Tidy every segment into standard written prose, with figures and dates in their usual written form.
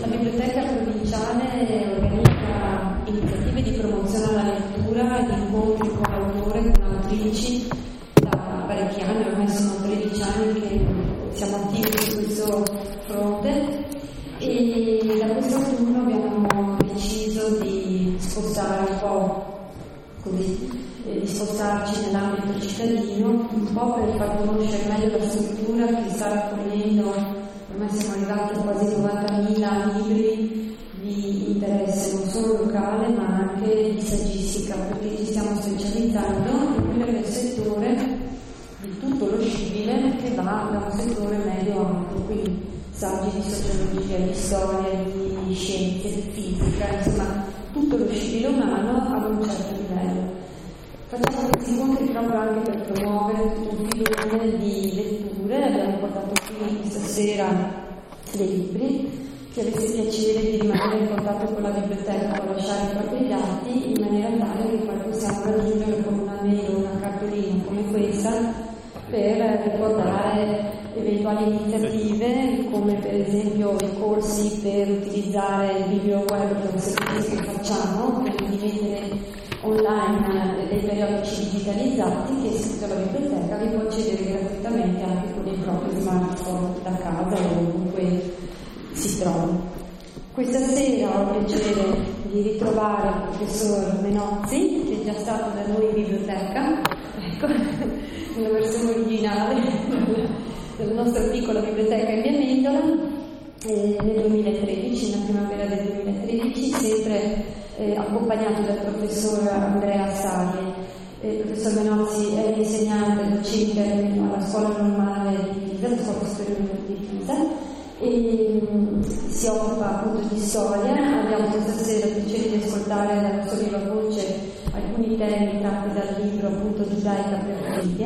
La biblioteca provinciale organizza iniziative di promozione alla lettura e di incontri con l'autore e con autrici da parecchi anni, ormai sono 13 anni che siamo attivi su questo fronte, e da questo turno abbiamo deciso di spostare un po' così, di spostarci nell'ambito cittadino, un po' per far conoscere meglio la struttura che sta raccogliendo, ormai siamo arrivati a quasi 90.000 libri di interesse non solo locale ma anche di saggistica, perché ci stiamo specializzando in quello che è il settore di tutto lo scibile che va da un settore medio-alto, quindi saggi di sociologia, di storia, di scienze, di fisica, insomma tutto lo scibile umano ad un certo livello. Facciamo questi incontri proprio anche per promuovere un filone di letture. Abbiamo portato qui questa sera dei libri. Chi avesse piacere di rimanere in contatto con la biblioteca può lasciare i propri dati in maniera tale che poi possiamo raggiungere con una mail o una cartolina come questa per ricordare eventuali iniziative come per esempio i corsi per utilizzare il biblio web, che è un servizio che facciamo, quindi di mettere online dei periodici digitalizzati che iscritto alla biblioteca vi può accedere gratuitamente anche con il proprio smartphone da casa o ovunque si trovi. Questa sera ho il piacere di ritrovare il professor Menozzi, che è già stato da noi in biblioteca, ecco, nella versione originale della nostra piccola biblioteca in Via Mendola, nel 2013, nella primavera del 2013, sempre accompagnato dal professor Andrea Sarri. Il professor Menozzi è insegnante docente alla scuola normale di Pisa, la scuola superiore di Pisa, e si occupa appunto di storia. Abbiamo questa sera il piacere di ascoltare dalla sua viva voce alcuni temi tratti dal libro appunto Giudaica per figlia,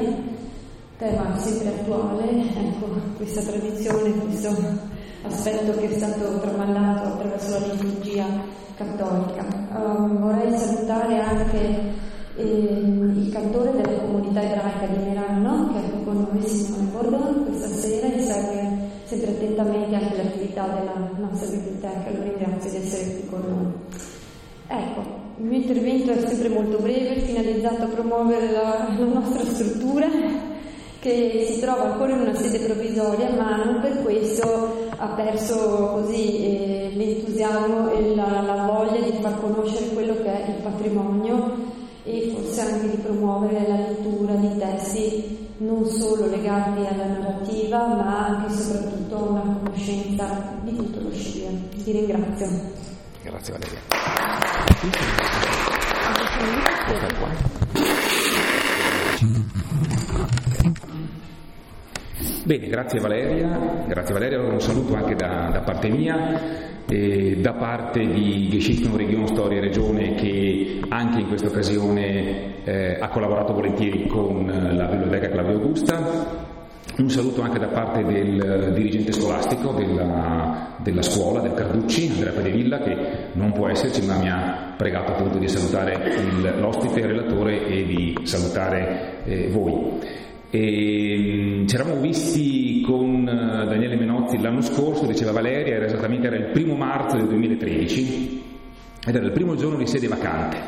tema sempre attuale, ecco, questa tradizione, questo aspetto che è stato tramandato attraverso la liturgia cattolica. Vorrei salutare anche il cantore della comunità ebraica di Merano, che è qui con noi, Simone Bordone, questa sera, e segue sempre attentamente anche l'attività della nostra biblioteca. Lo ringrazio di essere qui con noi. Ecco, il mio intervento è sempre molto breve, finalizzato a promuovere la nostra struttura, che si trova ancora in una sede provvisoria, ma non per questo ha perso così l'entusiasmo e la voglia di far conoscere quello che è il patrimonio e forse anche di promuovere la lettura di testi non solo legati alla narrativa, ma anche e soprattutto a una conoscenza di tutto lo scibile. Ti ringrazio. Grazie Valeria. Bene, grazie Valeria, un saluto anche da parte mia e da parte di Geschichten Region Storia Regione, che anche in questa occasione ha collaborato volentieri con la Biblioteca Claudia Augusta. Un saluto anche da parte del dirigente scolastico della scuola, del Carducci, Andrea Pedevilla, che non può esserci ma mi ha pregato appunto di salutare l'ospite, il relatore e di salutare voi. E ci eravamo visti con Daniele Menozzi l'anno scorso, diceva Valeria, era il 1° marzo del 2013 ed era il primo giorno di sede vacante.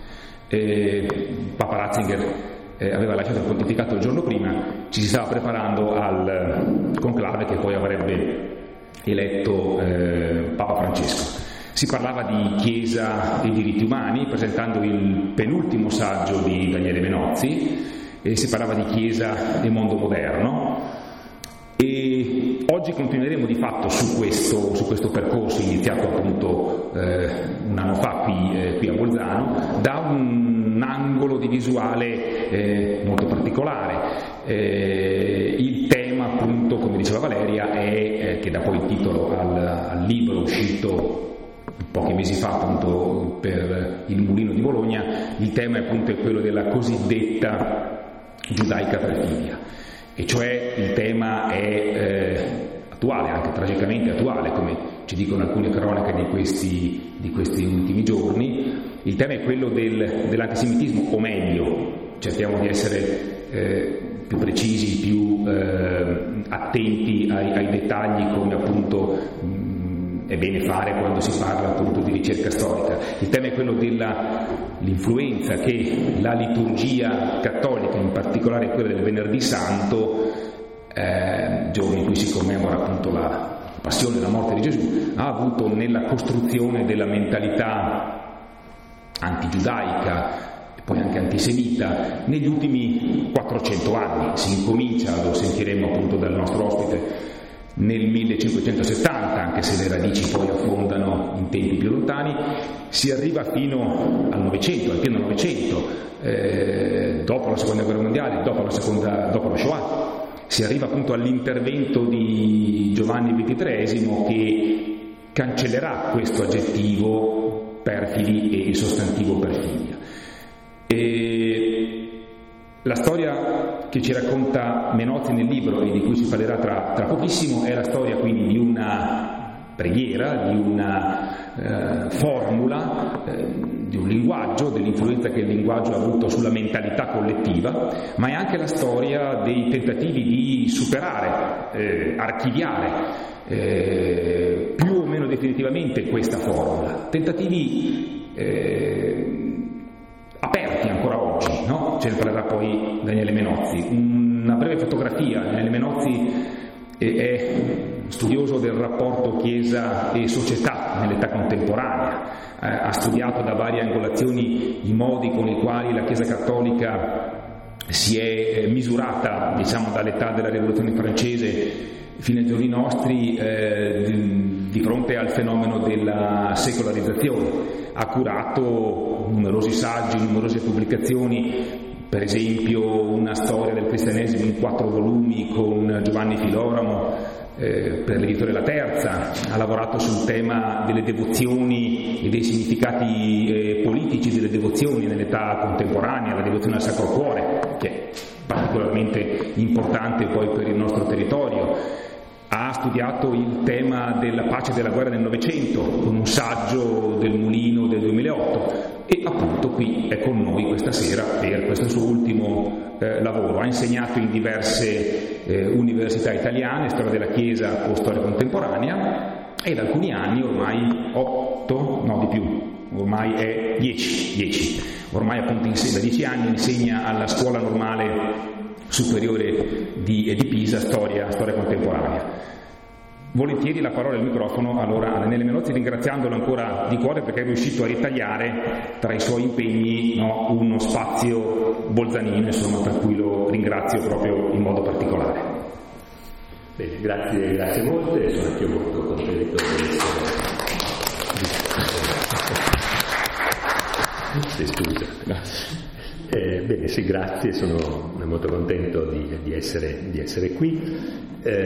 Papa Ratzinger aveva lasciato il pontificato il giorno prima, ci si stava preparando al conclave che poi avrebbe eletto Papa Francesco. Si parlava di Chiesa e diritti umani, presentando il penultimo saggio di Daniele Menozzi, e si parlava di Chiesa e mondo moderno, e oggi continueremo di fatto su questo percorso iniziato appunto un anno fa qui a Bolzano, da un angolo di visuale molto particolare. Il tema appunto, come diceva Valeria, è che dà poi il titolo al libro uscito pochi mesi fa appunto per il Mulino di Bologna. Il tema è appunto quello della cosiddetta giudaica per figlia, e cioè il tema è attuale, anche tragicamente attuale, come ci dicono alcune cronache di questi ultimi giorni. Il tema è quello dell'antisemitismo, o meglio, cerchiamo di essere più precisi, più attenti ai dettagli, come appunto è bene fare quando si parla appunto di ricerca storica. Il tema è quello dell'influenza che la liturgia cattolica, in particolare quella del Venerdì Santo, giorno in cui si commemora appunto la passione e la morte di Gesù, ha avuto nella costruzione della mentalità antigiudaica e poi anche antisemita negli ultimi 400 anni. Si incomincia, lo sentiremo appunto dal nostro ospite, nel 1570, anche se le radici poi affondano in tempi più lontani, si arriva fino al Novecento, al pieno Novecento, dopo la Seconda Guerra Mondiale, dopo la Shoah. Si arriva appunto all'intervento di Giovanni XXIII che cancellerà questo aggettivo perfidi e il sostantivo perfidia. E la storia che ci racconta Menozzi nel libro e di cui si parlerà tra pochissimo è la storia quindi di una preghiera, di una formula, di un linguaggio, dell'influenza che il linguaggio ha avuto sulla mentalità collettiva, ma è anche la storia dei tentativi di superare, archiviare più o meno definitivamente questa formula, tentativi aperti ancora oggi, no? Ce ne parlerà poi Daniele Menozzi. Una breve fotografia. Daniele Menozzi è studioso del rapporto Chiesa e società nell'età contemporanea, ha studiato da varie angolazioni i modi con i quali la Chiesa cattolica si è misurata, diciamo, dall'età della Rivoluzione francese fino ai giorni nostri di fronte al fenomeno della secolarizzazione. Ha curato numerosi saggi, numerose pubblicazioni, per esempio una storia del cristianesimo in 4 volumi con Giovanni Filoramo per l'editore La Terza. Ha lavorato sul tema delle devozioni e dei significati politici delle devozioni nell'età contemporanea, la devozione al Sacro Cuore, che è particolarmente importante poi per il nostro territorio. Ha studiato il tema della pace e della guerra nel Novecento con un saggio del Mulino del 2008 e appunto qui è con noi questa sera per questo suo ultimo lavoro. Ha insegnato in diverse università italiane, storia della Chiesa o storia contemporanea, e da alcuni anni, ormai 8, no di più, ormai è 10, ormai appunto da 10 anni insegna alla Scuola Normale Superiore di Pisa storia contemporanea. Volentieri la parola e il microfono allora a Daniele Menozzi, ringraziandolo ancora di cuore perché è riuscito a ritagliare tra i suoi impegni uno spazio bolzanino, insomma, per cui lo ringrazio proprio in modo particolare. Bene, grazie molte, sono anche molto contento di essere. Bene, sì, grazie, sono molto contento di essere qui,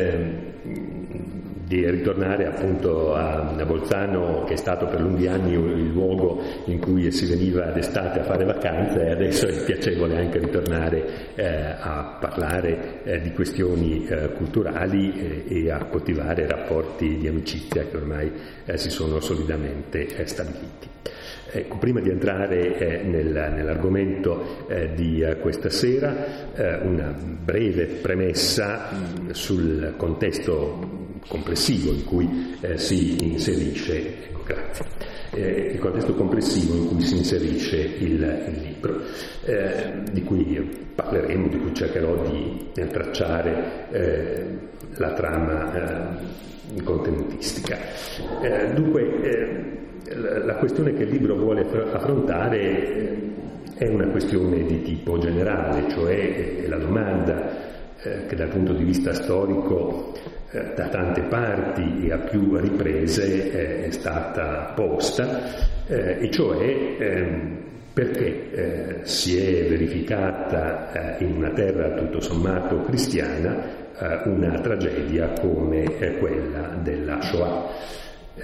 di ritornare appunto a Bolzano, che è stato per lunghi anni il luogo in cui si veniva d'estate a fare vacanze, e adesso è piacevole anche ritornare a parlare di questioni culturali e a coltivare rapporti di amicizia che ormai si sono solidamente stabiliti. Ecco, prima di entrare nell'argomento di questa sera, una breve premessa sul contesto complessivo in cui si inserisce, il contesto complessivo in cui si inserisce il libro, di cui parleremo, di cui cercherò di tracciare la trama contenutistica. Dunque, la questione che il libro vuole affrontare è una questione di tipo generale, cioè la domanda che dal punto di vista storico da tante parti e a più riprese è stata posta, e cioè perché si è verificata in una terra tutto sommato cristiana una tragedia come quella della Shoah.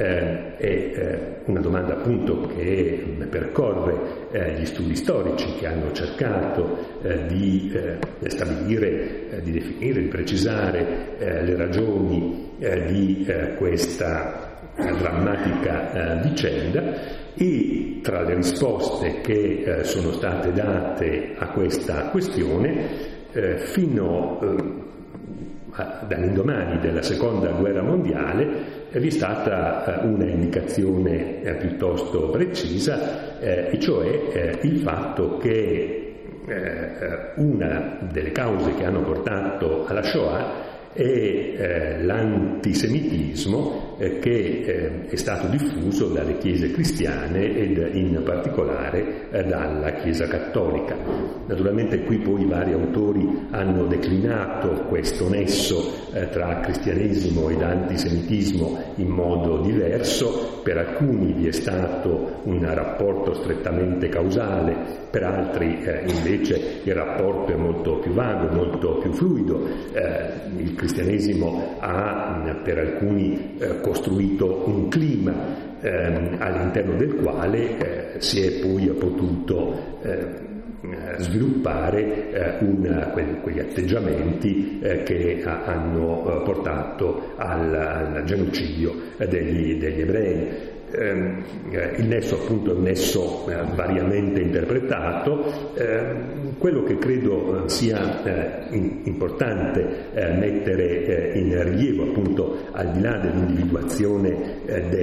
È una domanda appunto che percorre gli studi storici che hanno cercato di stabilire, di definire, di precisare le ragioni di questa drammatica vicenda, e tra le risposte che sono state date a questa questione fino dall'indomani della Seconda Guerra Mondiale vi è stata una indicazione piuttosto precisa, e cioè il fatto che una delle cause che hanno portato alla Shoah è l'antisemitismo che è stato diffuso dalle chiese cristiane ed in particolare dalla Chiesa cattolica. Naturalmente qui poi vari autori hanno declinato questo nesso tra cristianesimo ed antisemitismo in modo diverso. Per alcuni vi è stato un rapporto strettamente causale, per altri invece il rapporto è molto più vago, molto più fluido. Il cristianesimo ha per alcuni costruito un clima all'interno del quale si è poi potuto sviluppare quegli atteggiamenti che hanno portato al genocidio degli ebrei. Il nesso appunto è un nesso variamente interpretato. Quello che credo sia importante mettere in rilievo, appunto, al di là dell'individuazione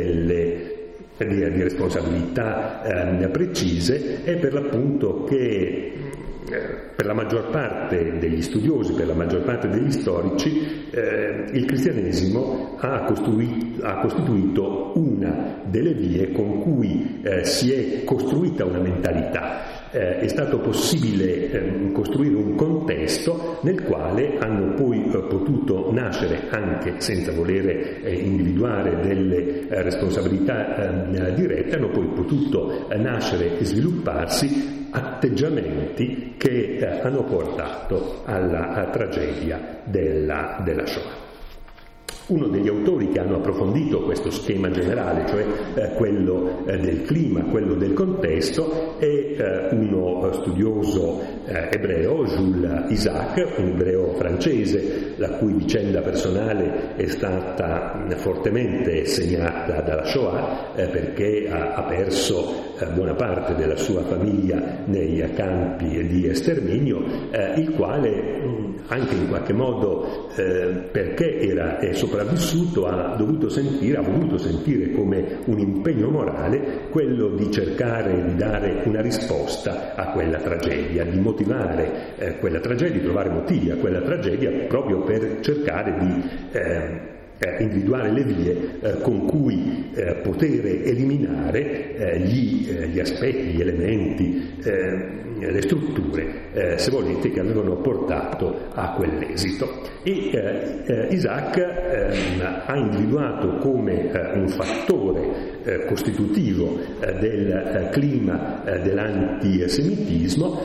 di responsabilità precise, è per l'appunto che per la maggior parte degli studiosi, per la maggior parte degli storici, il cristianesimo ha costituito una delle vie con cui si è costruita una mentalità. È stato possibile costruire un contesto nel quale hanno poi potuto nascere, anche senza volere individuare delle responsabilità dirette, hanno poi potuto nascere e svilupparsi atteggiamenti che hanno portato alla tragedia della Shoah. Uno degli autori che hanno approfondito questo schema generale, cioè quello del clima, quello del contesto, è uno studioso ebreo, Jules Isaac, un ebreo francese, la cui vicenda personale è stata fortemente segnata dalla Shoah, perché ha perso buona parte della sua famiglia nei campi di esterminio, il quale anche in qualche modo, perché è sopravvissuto, ha voluto sentire come un impegno morale quello di cercare di dare una risposta a quella tragedia, di motivare quella tragedia, di trovare motivi a quella tragedia, proprio per cercare di individuare le vie con cui poter eliminare gli aspetti, gli elementi, le strutture, se volete, che avevano portato a quell'esito. E Isaac ha individuato come un fattore costitutivo del clima dell'antisemitismo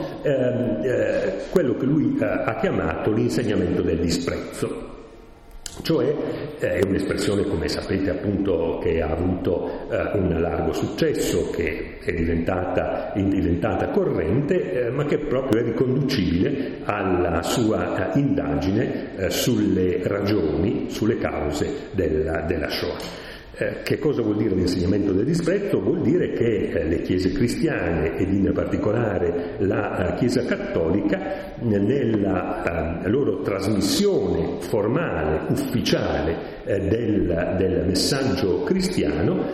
quello che lui ha chiamato l'insegnamento del disprezzo. Cioè è un'espressione, come sapete, appunto, che ha avuto un largo successo, che è diventata corrente, ma che proprio è riconducibile alla sua indagine sulle ragioni, sulle cause della Shoah. Che cosa vuol dire l'insegnamento del disprezzo? Vuol dire che le chiese cristiane, ed in particolare la Chiesa cattolica, nella loro trasmissione formale, ufficiale del messaggio cristiano,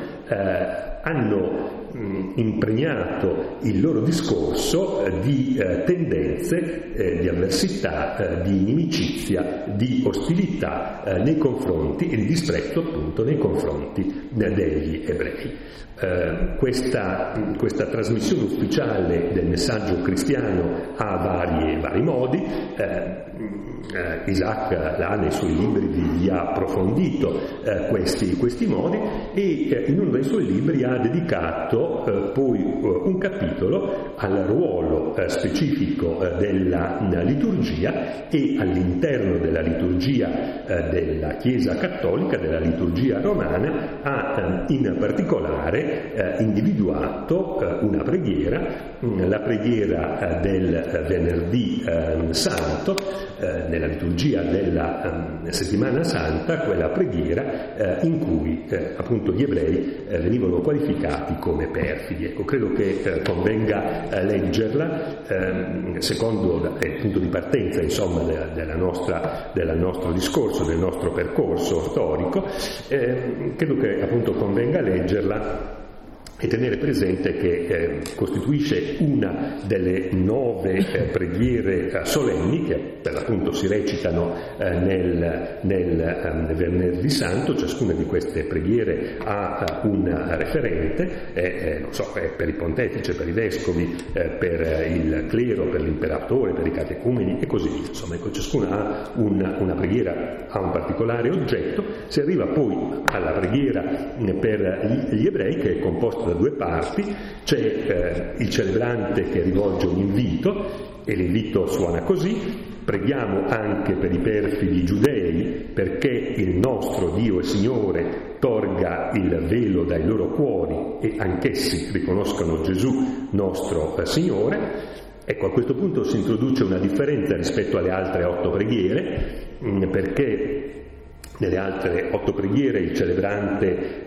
hanno impregnato il loro discorso di tendenze, di avversità, di inimicizia, di ostilità nei confronti, e di disprezzo appunto nei confronti degli ebrei. Questa trasmissione ufficiale del messaggio cristiano ha vari modi. Isaac ha nei suoi libri ha approfondito questi modi, e in uno dei suoi libri ha dedicato poi un capitolo al ruolo specifico della liturgia, e all'interno della liturgia della Chiesa cattolica, della liturgia romana, ha in particolare individuato una preghiera, la preghiera del venerdì santo, nella liturgia della settimana santa, quella preghiera in cui appunto gli ebrei venivano qualificati come perfidi. Ecco, credo che convenga leggerla secondo il punto di partenza, insomma, del nostro discorso, del nostro percorso storico. Credo che appunto convenga leggerla e tenere presente che costituisce una delle 9 preghiere solenni che per l'appunto si recitano nel venerdì santo. Ciascuna di queste preghiere ha un referente, non so, per i pontefici, per i vescovi, per il clero, per l'imperatore, per i catecumeni e così via. Insomma, ecco, ciascuna ha una preghiera, ha un particolare oggetto. Si arriva poi alla preghiera per gli ebrei, che è composta da 2 parti. C'è il celebrante che rivolge un invito, e l'invito suona così: preghiamo anche per i perfidi giudei, perché il nostro Dio e Signore tolga il velo dai loro cuori e anch'essi riconoscano Gesù nostro Signore. Ecco, a questo punto si introduce una differenza rispetto alle altre 8 preghiere, perché nelle altre 8 preghiere il celebrante,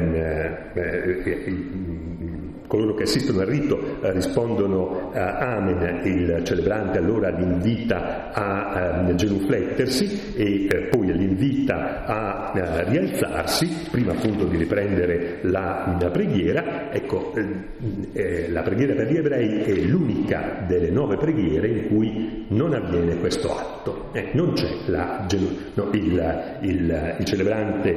coloro che assistono al rito rispondono Amen, il celebrante allora l'invita a genuflettersi e poi l'invita a rialzarsi prima appunto di riprendere la preghiera. Ecco, la preghiera per gli ebrei è l'unica delle 9 preghiere in cui non avviene questo atto, non c'è il celebrante,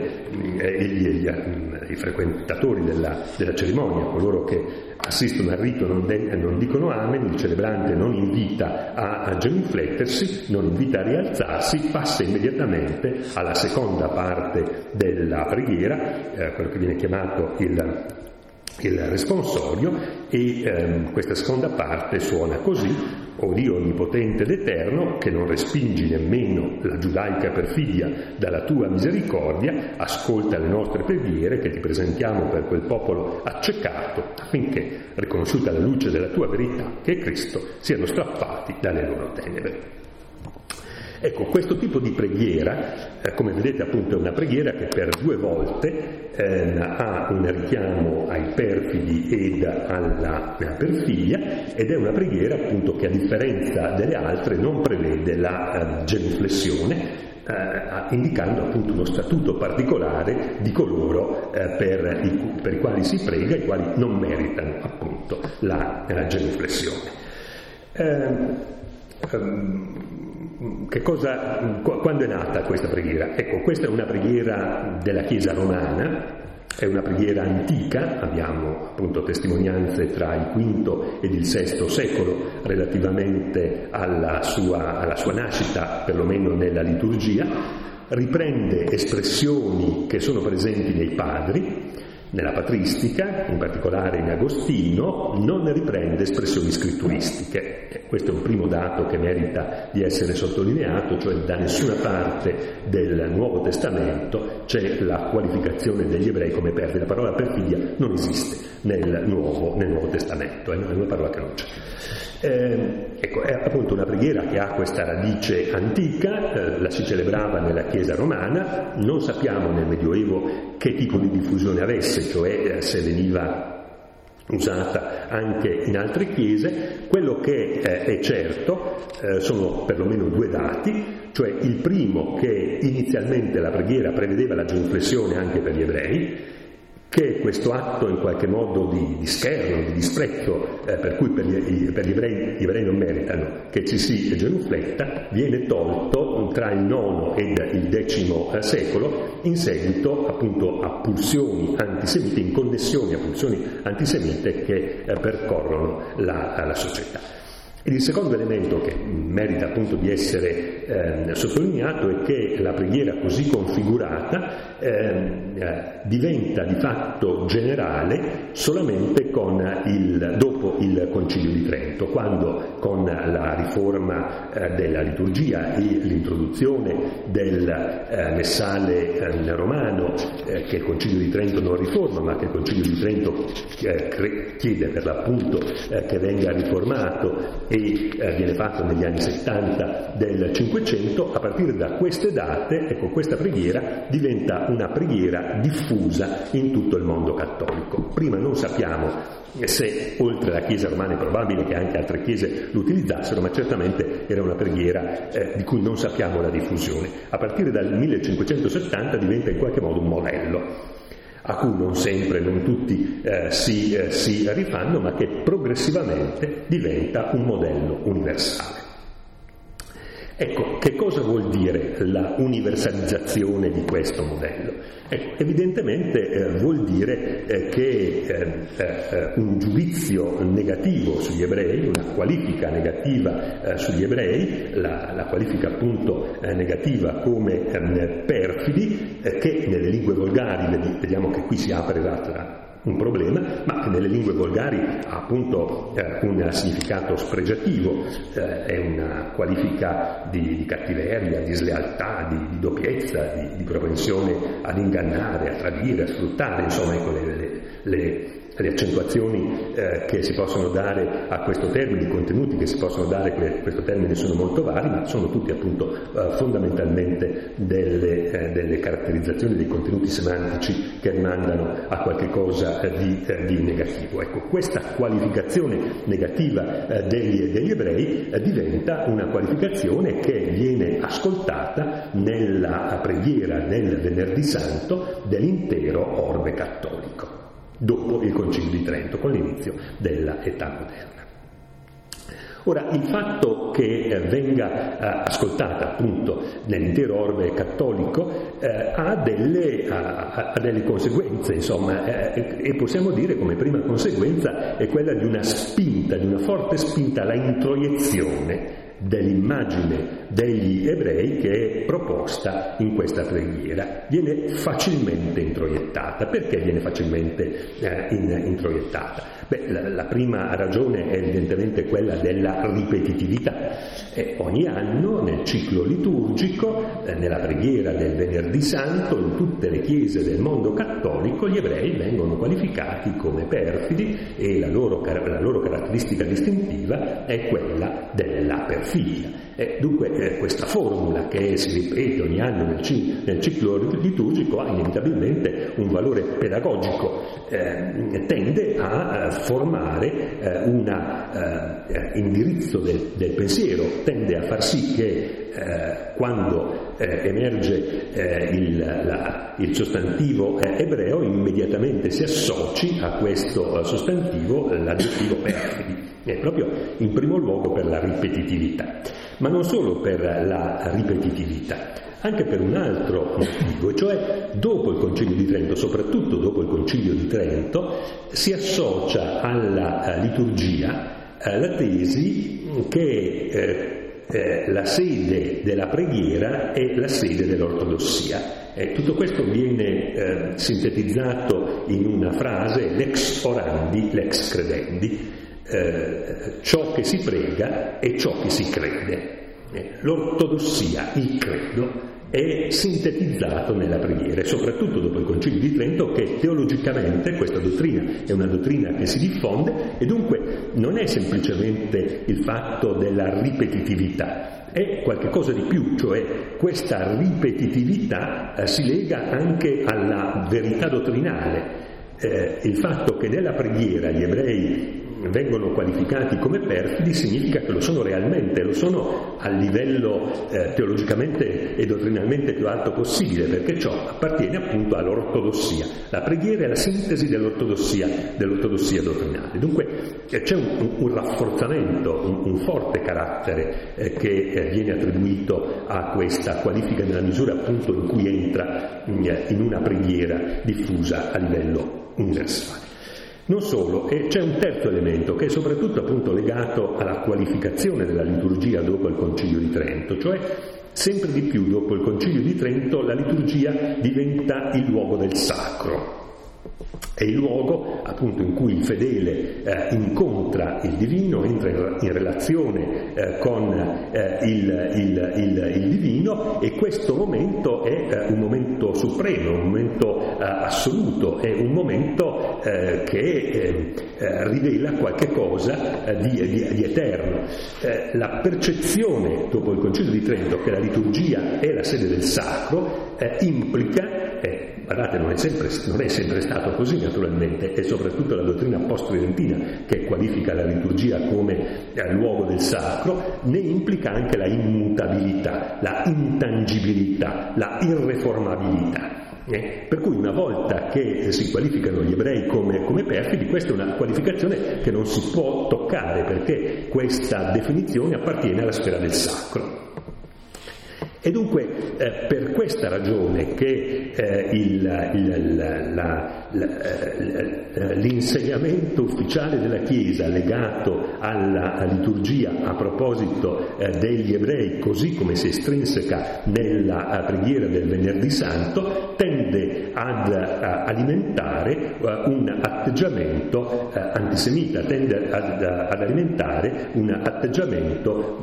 i frequentatori della cerimonia, coloro che assistono al rito non dicono Amen, il celebrante non invita a genuflettersi, non invita a rialzarsi, passa immediatamente alla seconda parte della preghiera, quello che viene chiamato il responsorio, e questa seconda parte suona così: O Dio onnipotente ed eterno, che non respingi nemmeno la giudaica perfidia dalla tua misericordia, ascolta le nostre preghiere che ti presentiamo per quel popolo accecato, affinché, riconosciuta la luce della tua verità, che è Cristo, siano strappati dalle loro tenebre. Ecco, questo tipo di preghiera, come vedete appunto è una preghiera che per 2 volte ha un richiamo ai perfidi ed alla perfidia, ed è una preghiera appunto che a differenza delle altre non prevede la genuflessione, indicando appunto uno statuto particolare di coloro per i quali si prega, i quali non meritano appunto la genuflessione. Quando è nata questa preghiera? Ecco, questa è una preghiera della Chiesa romana, è una preghiera antica, abbiamo appunto testimonianze tra il V ed il VI secolo relativamente alla sua nascita, perlomeno nella liturgia. Riprende espressioni che sono presenti nei padri, nella patristica, in particolare in Agostino, non riprende espressioni scritturistiche. Questo è un primo dato che merita di essere sottolineato, cioè da nessuna parte del Nuovo Testamento c'è la qualificazione degli ebrei come perfidi. La parola perfidia non esiste nel Nuovo Testamento, è una parola che non c'è. Ecco, è appunto una preghiera che ha questa radice antica, la si celebrava nella Chiesa romana, non sappiamo nel Medioevo che tipo di diffusione avesse, cioè se veniva usata anche in altre chiese. Quello che è certo sono perlomeno 2 dati, cioè il primo, che inizialmente la preghiera prevedeva la genuflessione anche per gli ebrei, che questo atto in qualche modo di scherno, di disprezzo, per cui per gli ebrei non meritano che ci si genufletta, viene tolto tra il IX ed il X secolo in seguito appunto a pulsioni antisemite, in connessione a pulsioni antisemite che percorrono la società. Ed il secondo elemento che merita appunto di essere sottolineato è che la preghiera così configurata diventa di fatto generale solamente dopo il Concilio di Trento, quando con la riforma della liturgia e l'introduzione del messale romano, che il Concilio di Trento non riforma, ma che il Concilio di Trento chiede per l'appunto che venga riformato, e viene fatto negli anni 70 del Cinquecento, a partire da queste date, ecco, questa preghiera diventa una preghiera diffusa in tutto il mondo cattolico. Prima non sappiamo se oltre alla Chiesa romana è probabile che anche altre chiese lo utilizzassero, ma certamente era una preghiera di cui non sappiamo la diffusione. A partire dal 1570 diventa in qualche modo un modello, a cui non sempre, non tutti si rifanno, ma che progressivamente diventa un modello universale. Ecco, che cosa vuol dire la universalizzazione di questo modello? Ecco, evidentemente vuol dire che un giudizio negativo sugli ebrei, una qualifica negativa sugli ebrei, la qualifica appunto negativa come perfidi, che nelle lingue volgari, vediamo che qui si apre un problema, ma che nelle lingue volgari ha appunto un significato spregiativo, è una qualifica di cattiveria, di slealtà, di doppiezza, di propensione ad ingannare, a tradire, a sfruttare, insomma, ecco le accentuazioni che si possono dare a questo termine, i contenuti che si possono dare a questo termine sono molto vari, ma sono tutti appunto fondamentalmente delle caratterizzazioni, dei contenuti semantici che rimandano a qualche cosa di negativo. Ecco, questa qualificazione negativa degli ebrei diventa una qualificazione che viene ascoltata nella preghiera del Venerdì Santo dell'intero orbe cattolico, dopo il Concilio di Trento, con l'inizio della età moderna. Ora, il fatto che venga ascoltata appunto nell'intero orbe cattolico ha delle conseguenze, insomma, e possiamo dire come prima conseguenza è quella di una spinta, di una forte spinta alla introiezione dell'immagine degli ebrei che è proposta in questa preghiera. Viene facilmente introiettata. Perché viene facilmente introiettata? La prima ragione è evidentemente quella della ripetitività. Ogni anno nel ciclo liturgico, nella preghiera del Venerdì Santo, in tutte le chiese del mondo cattolico gli ebrei vengono qualificati come perfidi, e la loro caratteristica distintiva è quella della perfidia. Dunque questa formula che si ripete ogni anno nel ciclo liturgico ha inevitabilmente un valore pedagogico, tende a formare un indirizzo del pensiero, tende a far sì che quando emerge il sostantivo ebreo immediatamente si associ a questo sostantivo l'aggettivo perfidi, proprio in primo luogo per la ripetitività, ma non solo per la ripetitività, anche per un altro motivo, cioè dopo il Concilio di Trento, soprattutto dopo il Concilio di Trento, si associa alla liturgia la tesi che la sede della preghiera è la sede dell'ortodossia. Tutto questo viene sintetizzato in una frase: lex orandi, lex credendi, ciò che si prega e ciò che si crede. L'ortodossia, il credo, è sintetizzato nella preghiera, e soprattutto dopo il Concilio di Trento, che teologicamente questa dottrina è una dottrina che si diffonde, e dunque non è semplicemente il fatto della ripetitività, è qualche cosa di più, cioè questa ripetitività si lega anche alla verità dottrinale. Il fatto che nella preghiera gli ebrei vengono qualificati come perfidi significa che lo sono realmente, lo sono a livello teologicamente e dottrinalmente più alto possibile, perché ciò appartiene appunto all'ortodossia. La preghiera è la sintesi dell'ortodossia dottrinale. Dunque c'è un rafforzamento, un forte carattere che viene attribuito a questa qualifica nella misura appunto in cui entra in una preghiera diffusa a livello universale. Non solo, e c'è un terzo elemento che è soprattutto appunto legato alla qualificazione della liturgia dopo il Concilio di Trento, cioè sempre di più dopo il Concilio di Trento la liturgia diventa il luogo del sacro. È il luogo appunto in cui il fedele incontra il divino, entra in relazione con il divino, e questo momento è un momento supremo, un momento assoluto, è un momento che rivela qualche cosa di eterno. La percezione dopo il Concilio di Trento che la liturgia è la sede del sacro implica, guardate, non è sempre stato così naturalmente, e soprattutto la dottrina post-tridentina che qualifica la liturgia come luogo del sacro, ne implica anche la immutabilità, la intangibilità, la irreformabilità. Per cui una volta che si qualificano gli ebrei come perfidi, questa è una qualificazione che non si può toccare, perché questa definizione appartiene alla sfera del sacro. E dunque per questa ragione che l'insegnamento ufficiale della Chiesa legato alla liturgia a proposito degli ebrei, così come si estrinseca nella preghiera del Venerdì Santo, tende ad alimentare un atteggiamento antisemita, tende ad alimentare un atteggiamento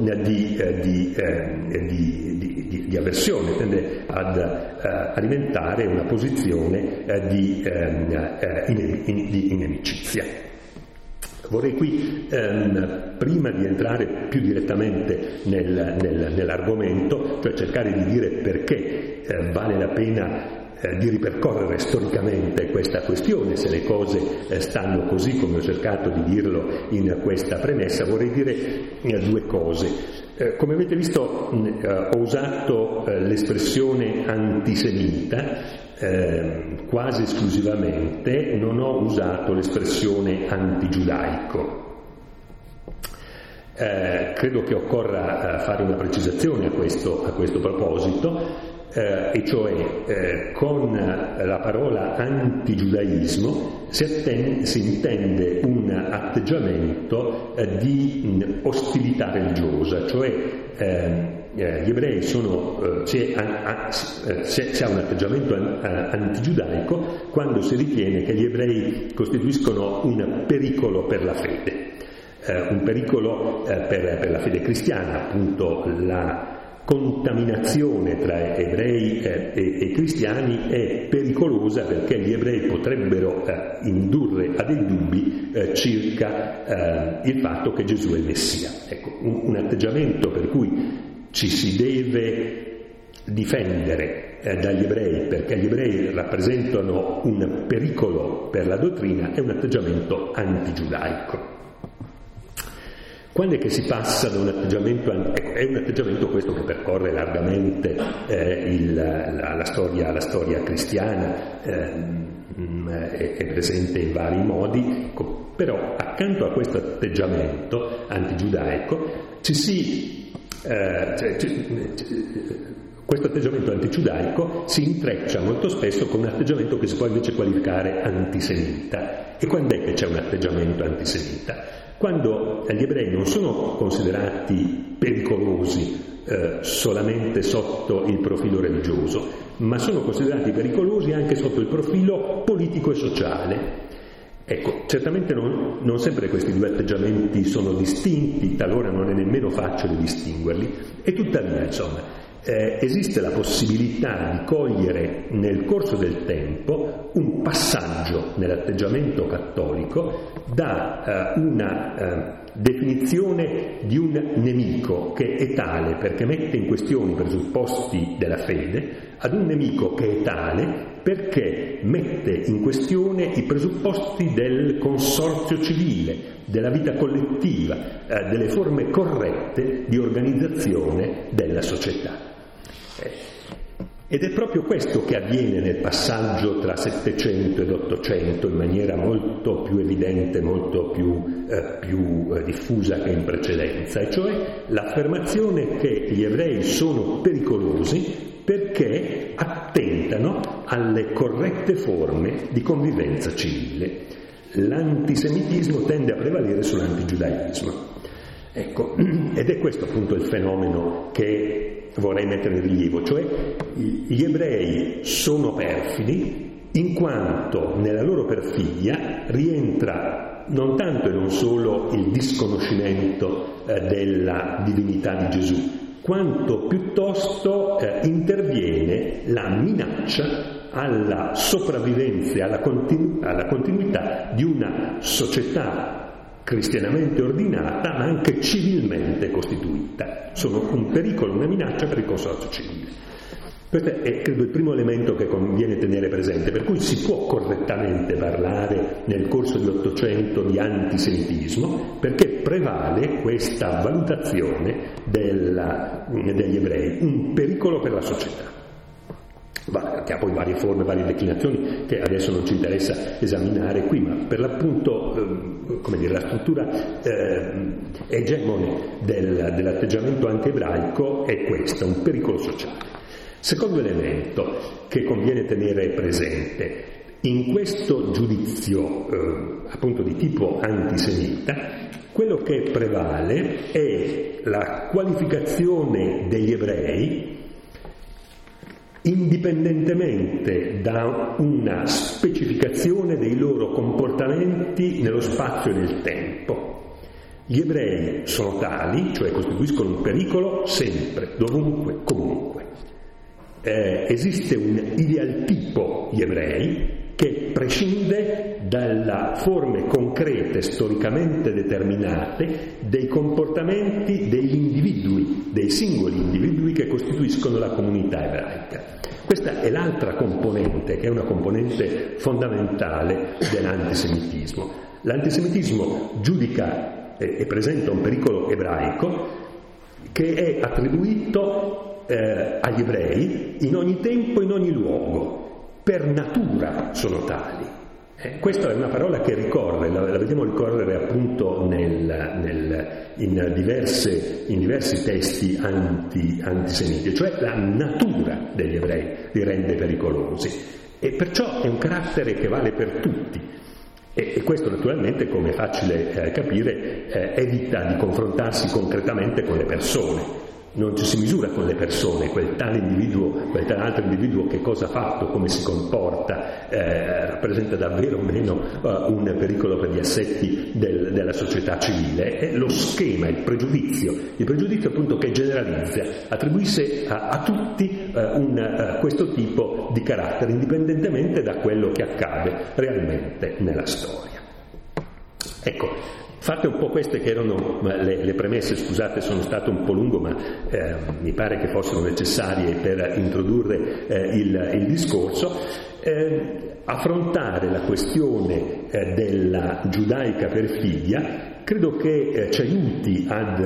di avversione, tende ad alimentare una posizione di inimicizia. Vorrei qui, prima di entrare più direttamente nell'argomento, cioè cercare di dire perché vale la pena di ripercorrere storicamente questa questione, se le cose stanno così come ho cercato di dirlo in questa premessa, vorrei dire due cose. Come avete visto ho usato l'espressione antisemita quasi esclusivamente, non ho usato l'espressione antigiudaico. Credo che occorra fare una precisazione a questo proposito, e cioè con la parola antigiudaismo si intende un atteggiamento di ostilità religiosa, cioè gli ebrei si ha un atteggiamento antigiudaico quando si ritiene che gli ebrei costituiscono un pericolo per la fede, un pericolo per la fede cristiana. Appunto la contaminazione tra ebrei e cristiani è pericolosa perché gli ebrei potrebbero indurre a dei dubbi circa il fatto che Gesù è il Messia. Ecco, un atteggiamento per cui ci si deve difendere dagli ebrei perché gli ebrei rappresentano un pericolo per la dottrina è un atteggiamento antigiudaico. Quando è che si passa da un atteggiamento, è un atteggiamento questo che percorre largamente la storia cristiana, è presente in vari modi, però accanto a questo atteggiamento antigiudaico questo atteggiamento antigiudaico si intreccia molto spesso con un atteggiamento che si può invece qualificare antisemita. E quando è che c'è un atteggiamento antisemita? Quando gli ebrei non sono considerati pericolosi solamente sotto il profilo religioso, ma sono considerati pericolosi anche sotto il profilo politico e sociale. Ecco, certamente non sempre questi due atteggiamenti sono distinti, talora non è nemmeno facile distinguerli, e tuttavia, insomma, esiste la possibilità di cogliere nel corso del tempo un passaggio nell'atteggiamento cattolico da una definizione di un nemico che è tale perché mette in questione i presupposti della fede ad un nemico che è tale perché mette in questione i presupposti del consorzio civile, della vita collettiva, delle forme corrette di organizzazione della società. Ed è proprio questo che avviene nel passaggio tra Settecento ed Ottocento in maniera molto più evidente, molto più diffusa che in precedenza, e cioè l'affermazione che gli ebrei sono pericolosi perché attentano alle corrette forme di convivenza civile. L'antisemitismo tende a prevalere sull'antigiudaismo. Ecco, ed è questo appunto il fenomeno che vorrei mettere in rilievo, cioè gli ebrei sono perfidi in quanto nella loro perfidia rientra non tanto e non solo il disconoscimento della divinità di Gesù, quanto piuttosto interviene la minaccia alla sopravvivenza e alla continuità di una società cristianamente ordinata ma anche civilmente costituita. Sono un pericolo, una minaccia per il consorzio civile. Questo è, credo, il primo elemento che conviene tenere presente, per cui si può correttamente parlare nel corso dell'Ottocento di antisemitismo, perché prevale questa valutazione degli ebrei, un pericolo per la società, che ha poi varie forme, varie declinazioni che adesso non ci interessa esaminare qui, ma per l'appunto la struttura egemone dell'atteggiamento anti-ebraico è questa, un pericolo sociale. Secondo elemento che conviene tenere presente, in questo giudizio appunto di tipo antisemita, quello che prevale è la qualificazione degli ebrei indipendentemente da una specificazione dei loro comportamenti nello spazio e nel tempo. Gli ebrei sono tali, cioè costituiscono un pericolo sempre, dovunque, comunque. Esiste un idealtipo gli ebrei che prescinde dalle forme concrete, storicamente determinate, dei comportamenti degli individui, dei singoli individui che costituiscono la comunità ebraica. Questa è l'altra componente, che è una componente fondamentale dell'antisemitismo. L'antisemitismo giudica e presenta un pericolo ebraico che è attribuito agli ebrei in ogni tempo, in ogni luogo, per natura sono tali. Questa è una parola che ricorre, la vediamo ricorrere appunto in diversi testi antisemiti, cioè la natura degli ebrei li rende pericolosi, e perciò è un carattere che vale per tutti. E questo naturalmente, come è facile capire, evita di confrontarsi concretamente con le persone. Non ci si misura con le persone, quel tale individuo, quel tal altro individuo che cosa ha fatto, come si comporta, rappresenta davvero o meno un pericolo per gli assetti della società civile. È lo schema, il pregiudizio appunto che generalizza, attribuisce a tutti questo tipo di carattere, indipendentemente da quello che accade realmente nella storia. Ecco, fatte un po' queste che erano le premesse, scusate, sono stato un po' lungo, ma mi pare che fossero necessarie per introdurre il discorso. Affrontare la questione della giudaica perfidia credo che ci aiuti ad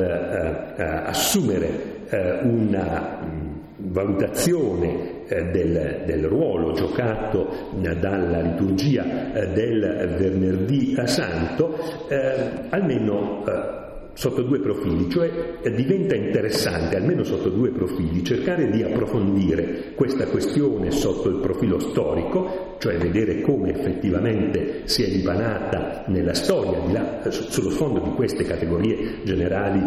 assumere una valutazione del ruolo giocato dalla liturgia del Venerdì Santo, almeno sotto due profili, cioè diventa interessante, almeno sotto due profili, cercare di approfondire questa questione sotto il profilo storico, cioè vedere come effettivamente si è dipanata nella storia, sullo sfondo di queste categorie generali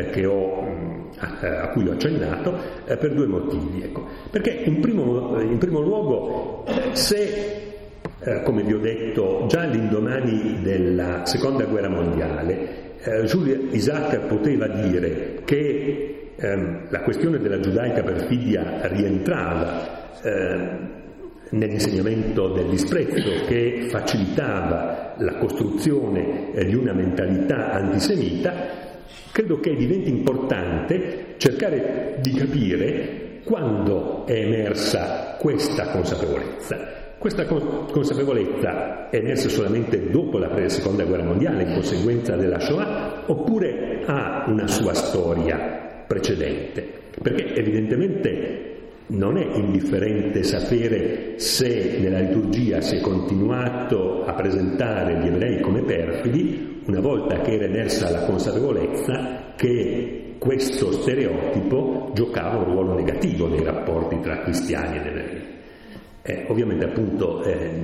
a cui ho accennato, per due motivi. Ecco. Perché in primo luogo, se come vi ho detto già all'indomani della Seconda Guerra Mondiale, Jules Isaac poteva dire che la questione della giudaica perfidia rientrava nell'insegnamento del disprezzo, che facilitava la costruzione di una mentalità antisemita, credo che diventi importante cercare di capire quando è emersa questa consapevolezza. Questa consapevolezza è emersa solamente dopo la Seconda Guerra Mondiale, in conseguenza della Shoah, oppure ha una sua storia precedente? Perché evidentemente non è indifferente sapere se nella liturgia si è continuato a presentare gli ebrei come perfidi, una volta che era emersa la consapevolezza che questo stereotipo giocava un ruolo negativo nei rapporti tra cristiani ed ebrei. Ovviamente appunto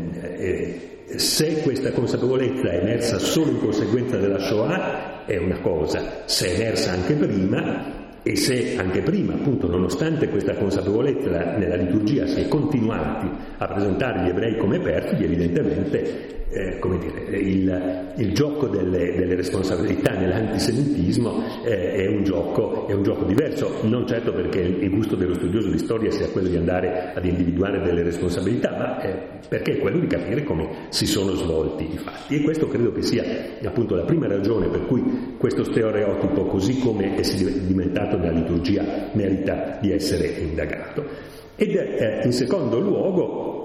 se questa consapevolezza è emersa solo in conseguenza della Shoah è una cosa, se è emersa anche prima E se anche prima, appunto, nonostante questa consapevolezza nella liturgia si è continuati a presentare gli ebrei come perfidi, evidentemente il gioco delle responsabilità nell'antisemitismo è un gioco diverso, non certo perché il gusto dello studioso di storia sia quello di andare ad individuare delle responsabilità, ma perché è quello di capire come si sono svolti i fatti. E questo credo che sia appunto la prima ragione per cui questo stereotipo, così come è diventato nella liturgia, merita di essere indagato. Ed in secondo luogo,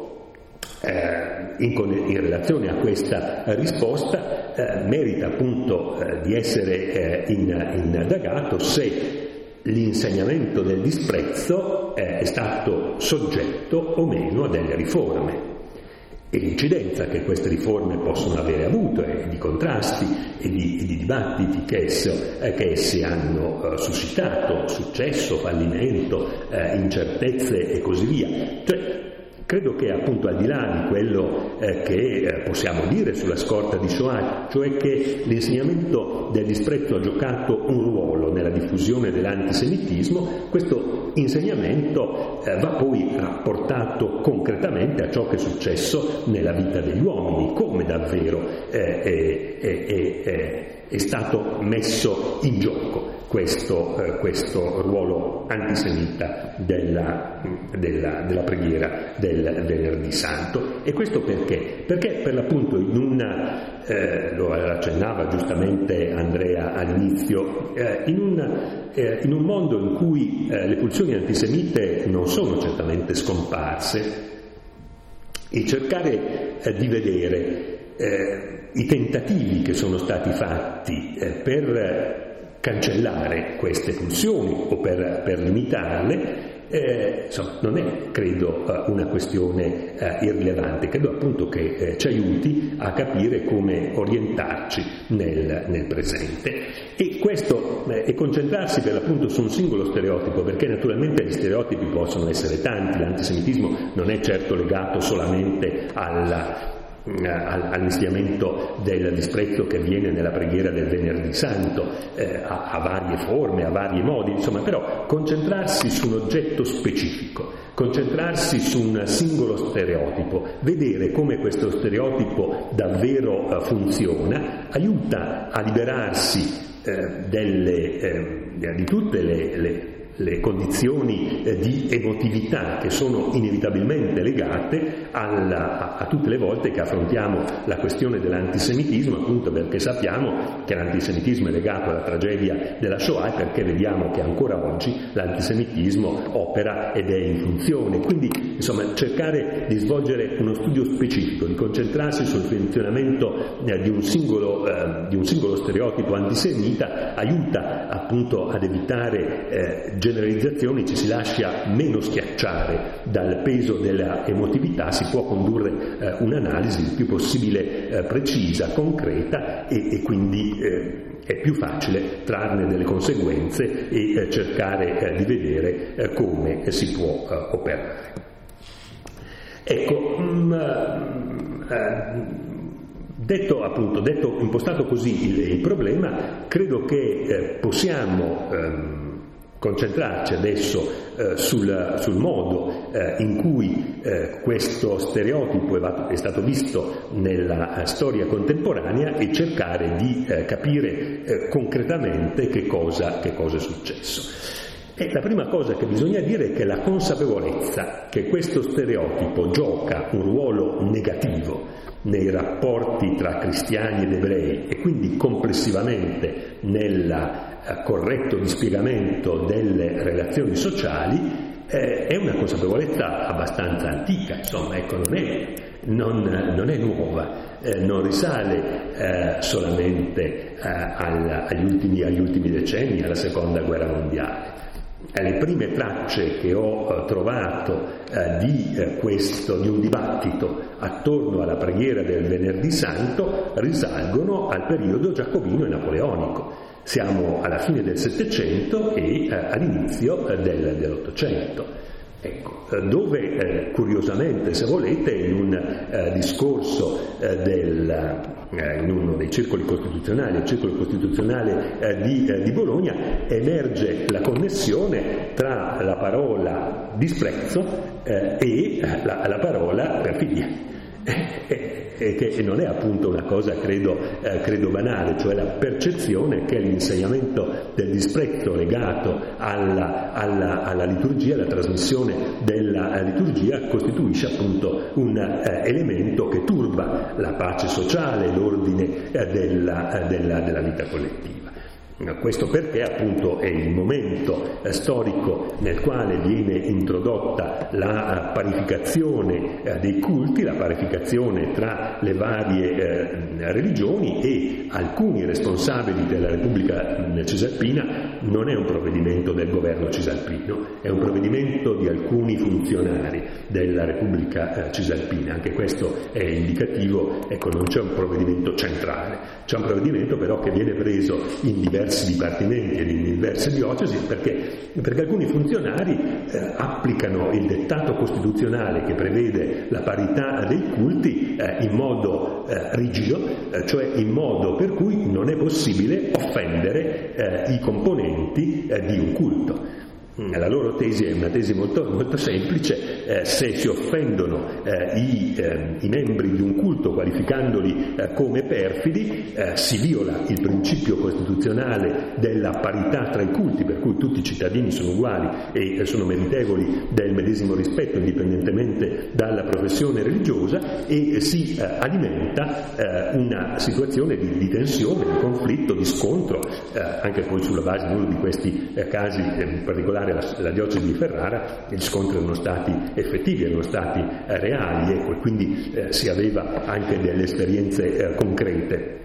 in relazione a questa risposta, merita appunto di essere indagato se l'insegnamento del disprezzo è stato soggetto o meno a delle riforme, e l'incidenza che queste riforme possono avere avuto, e di contrasti e di dibattiti che essi hanno suscitato, successo, fallimento, incertezze e così via. Cioè, credo che appunto al di là di quello che possiamo dire sulla scorta di Shoah, cioè che l'insegnamento del disprezzo ha giocato un ruolo nella diffusione dell'antisemitismo, questo insegnamento va poi rapportato concretamente a ciò che è successo nella vita degli uomini, come davvero è stato messo in gioco questo ruolo antisemita della preghiera del Venerdì Santo. E questo perché? Perché per l'appunto lo accennava giustamente Andrea all'inizio, in un mondo in cui le pulsioni antisemite non sono certamente scomparse, e cercare di vedere i tentativi che sono stati fatti per cancellare queste pulsioni o per limitarle, insomma, non è, credo, una questione irrilevante. Credo appunto che ci aiuti a capire come orientarci nel presente. E questo è concentrarsi per l'appunto su un singolo stereotipo, perché naturalmente gli stereotipi possono essere tanti. L'antisemitismo non è certo legato solamente all'insegnamento del disprezzo che avviene nella preghiera del Venerdì Santo, a varie forme, a vari modi, insomma, però concentrarsi su un oggetto specifico, concentrarsi su un singolo stereotipo, vedere come questo stereotipo davvero funziona, aiuta a liberarsi di tutte le condizioni di emotività che sono inevitabilmente legate a tutte le volte che affrontiamo la questione dell'antisemitismo, appunto perché sappiamo che l'antisemitismo è legato alla tragedia della Shoah, e perché vediamo che ancora oggi l'antisemitismo opera ed è in funzione. Quindi, insomma, cercare di svolgere uno studio specifico, di concentrarsi sul funzionamento di un singolo stereotipo antisemita, aiuta appunto ad evitare generalizzazioni, ci si lascia meno schiacciare dal peso della emotività, si può condurre un'analisi il più possibile precisa, concreta, e quindi è più facile trarne delle conseguenze e cercare di vedere come si può operare. Ecco, impostato così il problema, credo che possiamo concentrarci adesso sul modo in cui questo stereotipo è stato visto nella storia contemporanea, e cercare di capire concretamente che cosa è successo. E la prima cosa che bisogna dire è che la consapevolezza che questo stereotipo gioca un ruolo negativo nei rapporti tra cristiani ed ebrei, e quindi complessivamente nel corretto dispiegamento delle relazioni sociali, è una consapevolezza abbastanza antica, insomma, ecco, non è nuova, non risale solamente agli ultimi decenni, alla Seconda Guerra Mondiale. Le prime tracce che ho trovato di un dibattito attorno alla preghiera del Venerdì Santo risalgono al periodo giacobino e napoleonico. Siamo alla fine del Settecento e all'inizio dell'Ottocento. Ecco, dove curiosamente, se volete, in un discorso del in uno dei circoli costituzionali, il circolo costituzionale di Bologna, emerge la connessione tra la parola disprezzo e la parola perfidia. Che non è appunto una cosa credo banale, cioè la percezione che l'insegnamento del disprezzo legato alla liturgia, alla trasmissione della liturgia, costituisce appunto un elemento che turba la pace sociale, l'ordine della vita collettiva. Questo perché appunto è il momento storico nel quale viene introdotta la parificazione dei culti, la parificazione tra le varie religioni, e alcuni responsabili della Repubblica Cisalpina non è un provvedimento del governo cisalpino, è un provvedimento di alcuni funzionari della Repubblica Cisalpina. Anche questo è indicativo, ecco, non c'è un provvedimento centrale, c'è un provvedimento però che viene preso in diversi dipartimenti e in diverse diocesi, perché alcuni funzionari applicano il dettato costituzionale che prevede la parità dei culti in modo rigido, cioè in modo per cui non è possibile offendere i componenti di un culto. La loro tesi è una tesi molto, molto semplice: se si offendono i membri di un culto qualificandoli come perfidi, si viola il principio costituzionale della parità tra i culti, per cui tutti i cittadini sono uguali e sono meritevoli del medesimo rispetto indipendentemente dalla professione religiosa, e si alimenta una situazione di tensione, di conflitto, di scontro, anche poi sulla base di uno di questi casi, in particolare la diocesi di Ferrara. Gli scontri erano stati effettivi, erano stati reali, ecco, e quindi si aveva anche delle esperienze concrete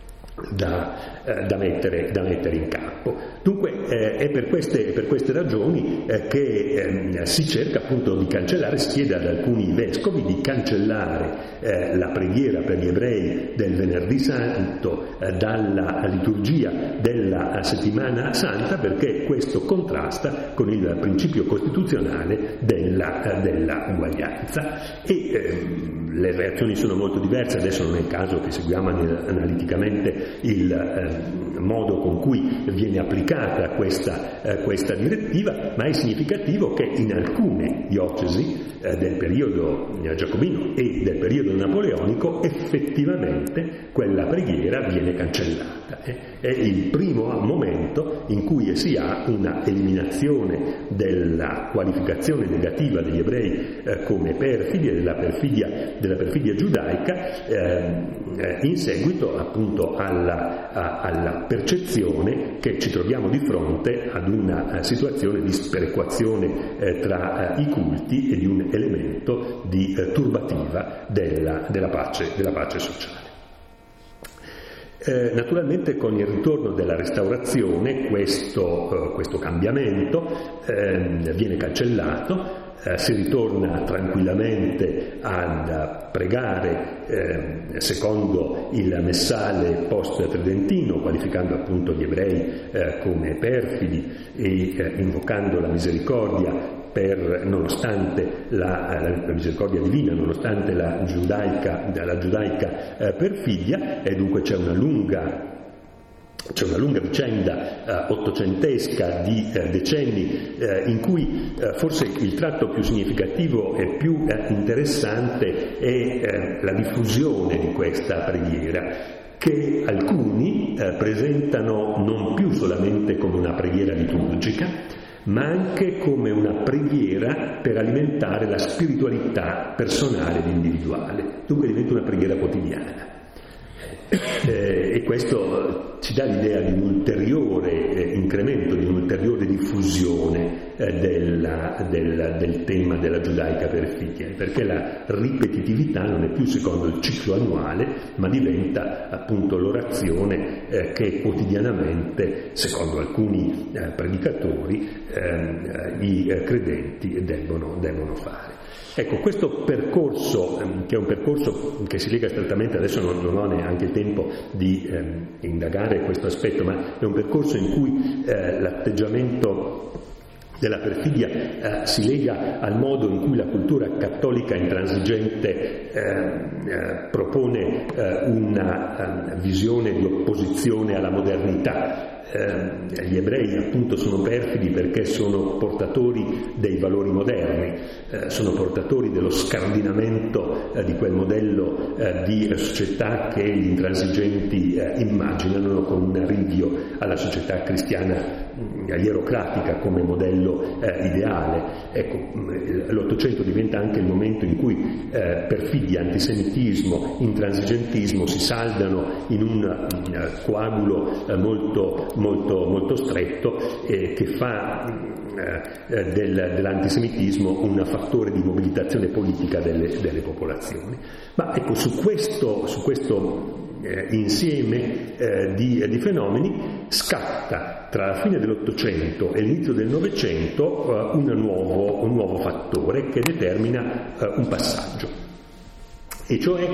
da mettere in campo. Dunque è per queste ragioni che si cerca appunto di cancellare, si chiede ad alcuni vescovi di cancellare la preghiera per gli ebrei del venerdì santo dalla liturgia della settimana santa, perché questo contrasta con il principio costituzionale della uguaglianza. E le reazioni sono molto diverse. Adesso non è il caso che seguiamo analiticamente il modo con cui viene applicata questa direttiva, ma è significativo che in alcune diocesi del periodo giacobino e del periodo napoleonico effettivamente quella preghiera viene cancellata. È il primo momento in cui si ha una eliminazione della qualificazione negativa degli ebrei come perfidi e della perfidia giudaica, in seguito appunto alla percezione che ci troviamo di fronte ad una situazione di sperequazione tra i culti e di un elemento di turbativa della pace sociale. Naturalmente con il ritorno della Restaurazione questo cambiamento viene cancellato. Si ritorna tranquillamente a pregare secondo il messale post-tridentino, qualificando appunto gli ebrei come perfidi e invocando la misericordia nonostante la misericordia divina, nonostante la giudaica perfidia. E dunque c'è una lunga vicenda ottocentesca di decenni in cui forse il tratto più significativo e più interessante è la diffusione di questa preghiera, che alcuni presentano non più solamente come una preghiera liturgica, ma anche come una preghiera per alimentare la spiritualità personale ed individuale. Dunque diventa una preghiera quotidiana. E questo ci dà l'idea di un ulteriore incremento, di un'ulteriore diffusione del tema della giudaica perfidia, perché la ripetitività non è più secondo il ciclo annuale, ma diventa appunto l'orazione che quotidianamente, secondo alcuni predicatori, i credenti devono fare. Ecco, questo percorso, che è un percorso che si lega strettamente, adesso non ho neanche il tempo di indagare questo aspetto, ma è un percorso in cui l'atteggiamento della perfidia si lega al modo in cui la cultura cattolica intransigente propone una visione di opposizione alla modernità. Gli ebrei appunto sono perfidi perché sono portatori dei valori moderni, sono portatori dello scardinamento di quel modello di società che gli intransigenti immaginano, con un arrivio alla società cristiana ierocratica come modello ideale. Ecco, l'Ottocento diventa anche il momento in cui perfidia, antisemitismo, intransigentismo si saldano in un coagulo molto stretto, che fa dell'antisemitismo un fattore di mobilitazione politica delle popolazioni. Ma ecco, su questo insieme di fenomeni scatta tra la fine dell'Ottocento e l'inizio del Novecento un nuovo fattore che determina un passaggio, e cioè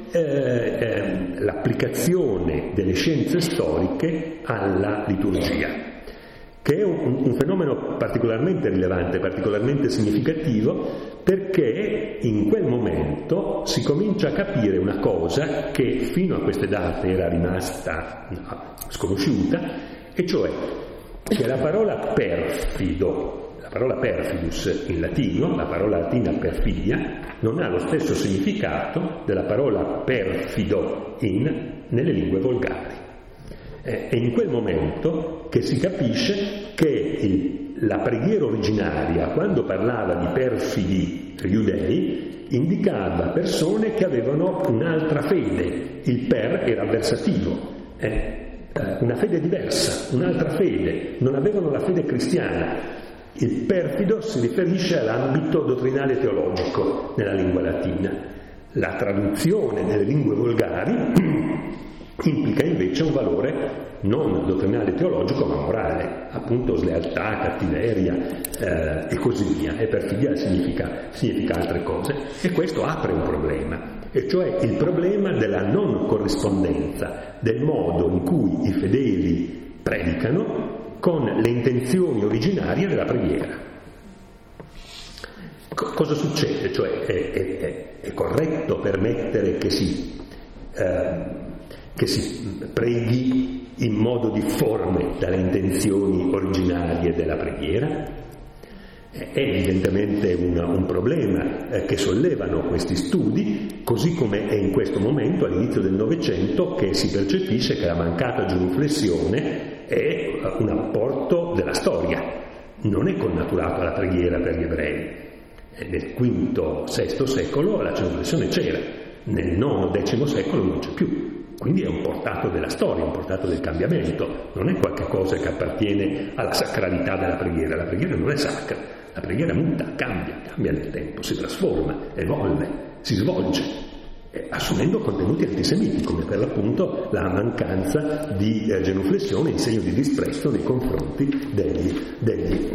l'applicazione delle scienze storiche alla liturgia, che è un fenomeno particolarmente rilevante, particolarmente significativo, perché in quel momento si comincia a capire una cosa che fino a queste date era rimasta sconosciuta, e cioè che la parola perfido, la parola perfidus in latino, la parola latina perfidia, non ha lo stesso significato della parola perfido nelle lingue volgari. È in quel momento che si capisce che la preghiera originaria, quando parlava di perfidi giudei, indicava persone che avevano un'altra fede. Il per era avversativo, una fede diversa, un'altra fede, non avevano la fede cristiana. Il perfido si riferisce all'ambito dottrinale teologico nella lingua latina. La traduzione nelle lingue volgari implica invece un valore non dottrinale teologico ma morale, appunto slealtà, cattiveria e così via, e perfidia significa altre cose, e questo apre un problema, e cioè il problema della non corrispondenza del modo in cui i fedeli predicano con le intenzioni originarie della preghiera. Cosa succede? Cioè è corretto permettere che si preghi in modo difforme dalle intenzioni originarie della preghiera? È evidentemente un problema che sollevano questi studi, così come è in questo momento, all'inizio del Novecento, che si percepisce che la mancata genuflessione è un apporto della storia, non è connaturata alla preghiera per gli ebrei. Nel V-VI secolo la genuflessione c'era, nel IX-X secolo non c'è più. Quindi è un portato della storia, un portato del cambiamento, non è qualcosa che appartiene alla sacralità della preghiera. La preghiera non è sacra, la preghiera muta, cambia nel tempo, si trasforma, evolve, si svolge, assumendo contenuti antisemiti, come per l'appunto la mancanza di genuflessione in segno di disprezzo nei confronti degli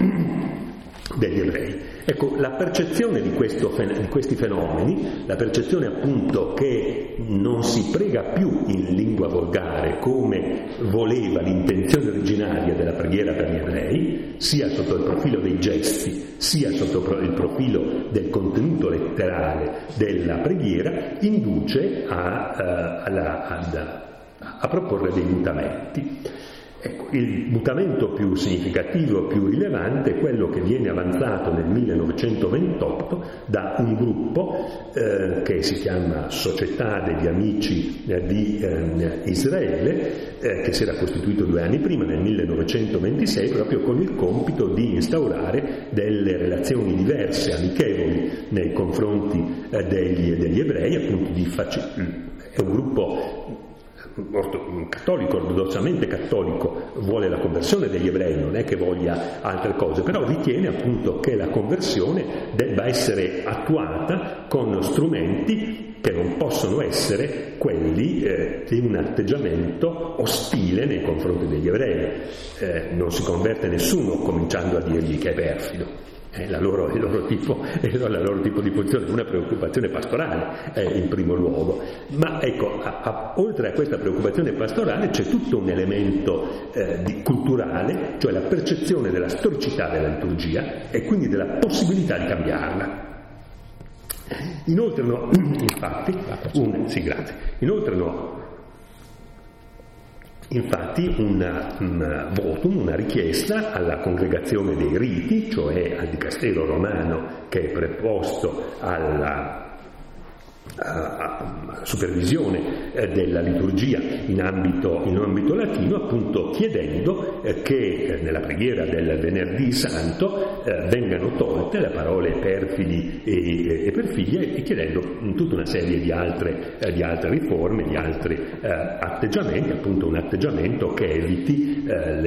ebrei. Ecco, la percezione di questi fenomeni, la percezione appunto che non si prega più in lingua volgare come voleva l'intenzione originaria della preghiera per gli ebrei, sia sotto il profilo dei gesti, sia sotto il profilo del contenuto letterale della preghiera, induce a proporre dei mutamenti. Ecco, il mutamento più significativo, più rilevante, è quello che viene avanzato nel 1928 da un gruppo che si chiama Società degli Amici di Israele, che si era costituito 2 anni prima, nel 1926, proprio con il compito di instaurare delle relazioni diverse, amichevoli nei confronti degli ebrei, appunto è un gruppo cattolico, ortodossamente cattolico, vuole la conversione degli ebrei, non è che voglia altre cose, però ritiene appunto che la conversione debba essere attuata con strumenti che non possono essere quelli di un atteggiamento ostile nei confronti degli ebrei. Non si converte nessuno cominciando a dirgli che è perfido. il loro tipo di posizione, una preoccupazione pastorale in primo luogo. Ma ecco, oltre a questa preoccupazione pastorale c'è tutto un elemento culturale, cioè la percezione della storicità della liturgia e quindi della possibilità di cambiarla. Inoltre infatti un votum, una richiesta alla congregazione dei riti, cioè al dicastero romano che è preposto alla supervisione della liturgia in ambito latino, appunto chiedendo che nella preghiera del venerdì santo vengano tolte le parole perfidi e perfidie, e chiedendo tutta una serie di altre riforme, di altri atteggiamenti, appunto un atteggiamento che eviti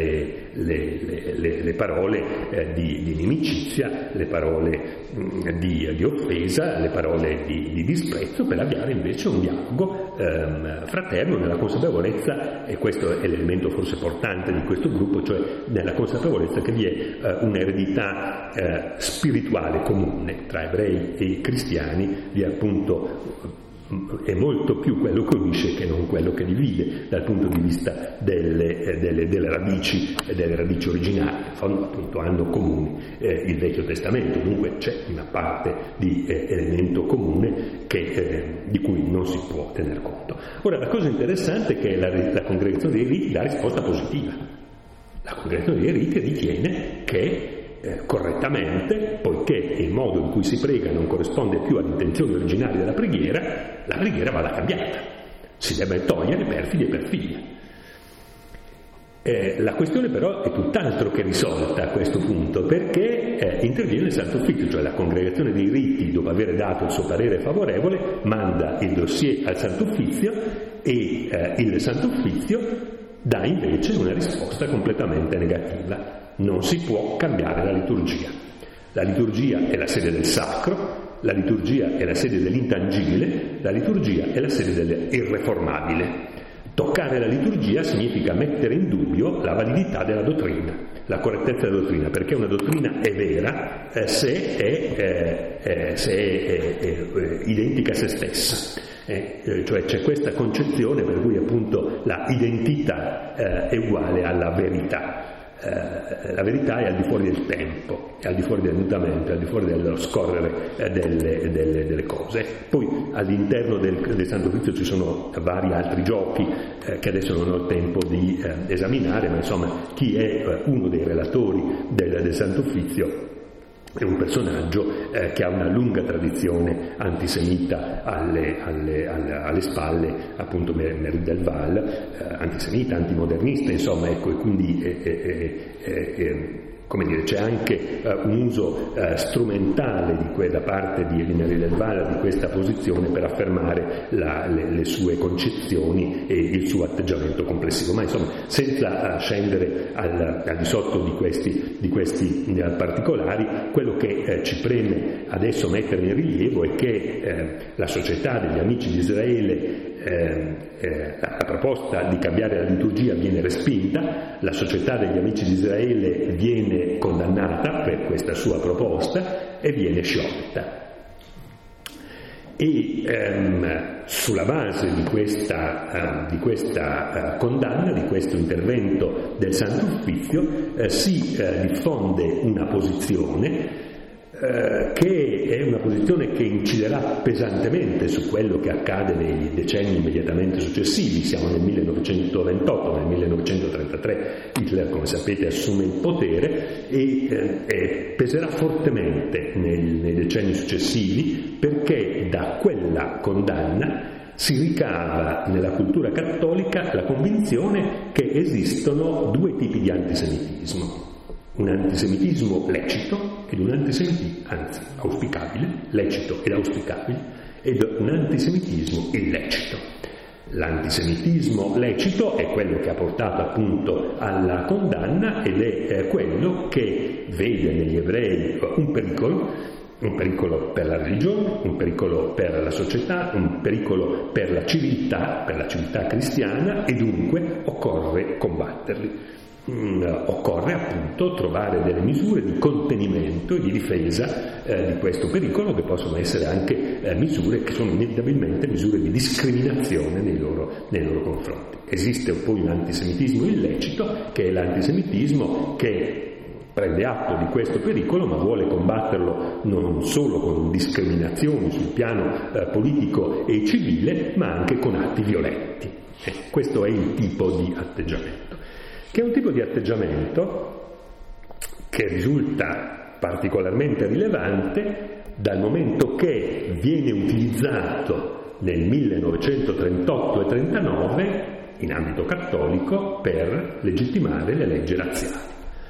le parole di inimicizia, le parole di offesa, le parole di disprezzo, per avviare invece un dialogo fraterno nella consapevolezza, e questo è l'elemento forse portante di questo gruppo, cioè nella consapevolezza che vi è un'eredità spirituale comune tra ebrei e cristiani, vi è appunto è molto più quello che unisce che non quello che divide dal punto di vista delle radici e delle radici originali. Appunto hanno comuni il Vecchio Testamento, dunque c'è una parte di elemento comune di cui non si può tener conto. Ora, la cosa interessante è che la congregazione dei riti dà risposta positiva. La congregazione dei riti ritiene che correttamente, poiché il modo in cui si prega non corrisponde più alle intenzioni originali della preghiera, la preghiera vada cambiata, si deve togliere perfidi e perfidie. La questione però è tutt'altro che risolta a questo punto, perché interviene il Santo Uffizio, cioè la congregazione dei riti, dopo aver dato il suo parere favorevole, manda il dossier al Santo Uffizio e il Santo Uffizio dà invece una risposta completamente negativa. Non si può cambiare la liturgia. La liturgia è la sede del sacro, la liturgia è la sede dell'intangibile, la liturgia è la sede dell'irreformabile. Toccare la liturgia significa mettere in dubbio la validità della dottrina, la correttezza della dottrina, perché una dottrina è vera se è identica a se stessa. Cioè c'è questa concezione per cui appunto la identità è uguale alla verità. La verità è al di fuori del tempo, è al di fuori del mutamento, è al di fuori dello scorrere delle cose. Poi all'interno del Santo Uffizio ci sono vari altri giochi che adesso non ho il tempo di esaminare, ma insomma chi è uno dei relatori del Santo Uffizio è un personaggio che ha una lunga tradizione antisemita alle spalle, appunto Merry del Val, antisemita, antimodernista, insomma, ecco, e quindi come dire, c'è anche un uso strumentale da parte di Merry del Val di questa posizione per affermare le sue concezioni e il suo atteggiamento complessivo, ma insomma senza scendere al di sotto di questi particolari. Quello che ci preme adesso mettere in rilievo è che la Società degli Amici di Israele, la proposta di cambiare la liturgia viene respinta, la Società degli Amici di Israele viene condannata per questa sua proposta e viene sciolta. E sulla base di questa condanna, di questo intervento del Santo Uffizio, si diffonde una posizione che è una posizione che inciderà pesantemente su quello che accade nei decenni immediatamente successivi. Siamo nel 1928, nel 1933 Hitler, come sapete, assume il potere e peserà fortemente nei decenni successivi, perché da quella condanna si ricava nella cultura cattolica la convinzione che esistono due tipi di antisemitismo. Un antisemitismo lecito ed un antisemitismo, anzi auspicabile, lecito ed auspicabile, ed un antisemitismo illecito. L'antisemitismo lecito è quello che ha portato appunto alla condanna ed è quello che vede negli ebrei un pericolo per la religione, un pericolo per la società, un pericolo per la civiltà cristiana, e dunque occorre combatterli. occorre appunto trovare delle misure di contenimento e di difesa di questo pericolo, che possono essere anche misure che sono inevitabilmente misure di discriminazione nei loro confronti. Esiste poi un antisemitismo illecito, che è l'antisemitismo che prende atto di questo pericolo, ma vuole combatterlo non solo con discriminazioni sul piano politico e civile, ma anche con atti violenti. Questo è il tipo di atteggiamento, che è un tipo di atteggiamento che risulta particolarmente rilevante dal momento che viene utilizzato nel 1938 e 39 in ambito cattolico per legittimare le leggi razziali.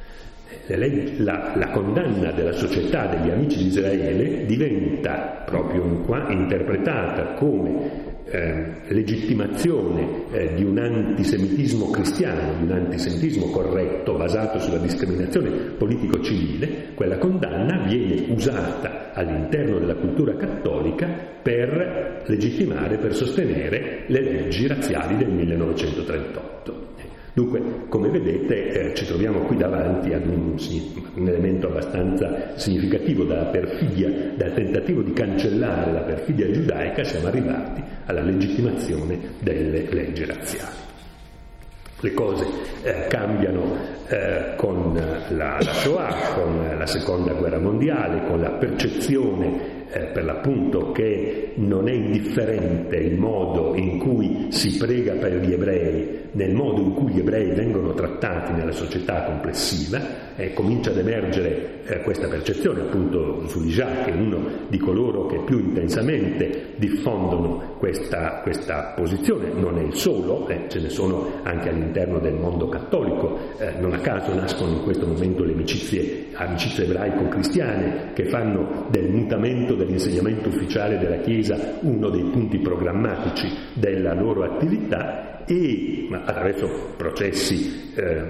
La condanna della Società degli Amici di Israele diventa proprio interpretata come legittimazione di un antisemitismo cristiano, di un antisemitismo corretto basato sulla discriminazione politico-civile. Quella condanna viene usata all'interno della cultura cattolica per legittimare, per sostenere le leggi razziali del 1938. Dunque, come vedete, ci troviamo qui davanti ad un elemento abbastanza significativo dalla perfidia, dal tentativo di cancellare la perfidia giudaica. Siamo arrivati alla legittimazione delle leggi razziali. Le cose cambiano con la Shoah, con la Seconda Guerra Mondiale, con la percezione per l'appunto che non è indifferente il modo in cui si prega per gli ebrei, nel modo in cui gli ebrei vengono trattati nella società complessiva. Comincia ad emergere questa percezione. Appunto Sully-Jacques, che è uno di coloro che più intensamente diffondono questa posizione, non è il solo, ce ne sono anche all'interno del mondo cattolico. Non a caso nascono in questo momento le amicizie ebraico-cristiane, che fanno del mutamento dell'insegnamento ufficiale della Chiesa uno dei punti programmatici della loro attività, e attraverso processi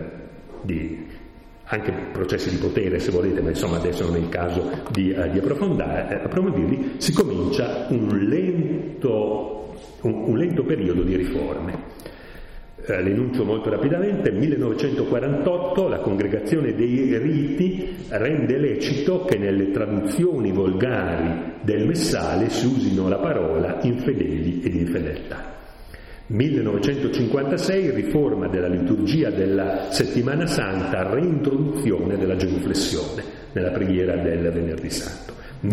anche processi di potere, se volete, ma insomma adesso non è il caso di approfondirli, si comincia un lento periodo di riforme. Le enuncio molto rapidamente. Nel 1948 la Congregazione dei Riti rende lecito che nelle traduzioni volgari del Messale si usino la parola infedeli ed infedeltà. 1956 riforma della liturgia della Settimana Santa, reintroduzione della genuflessione nella preghiera del Venerdì Santo.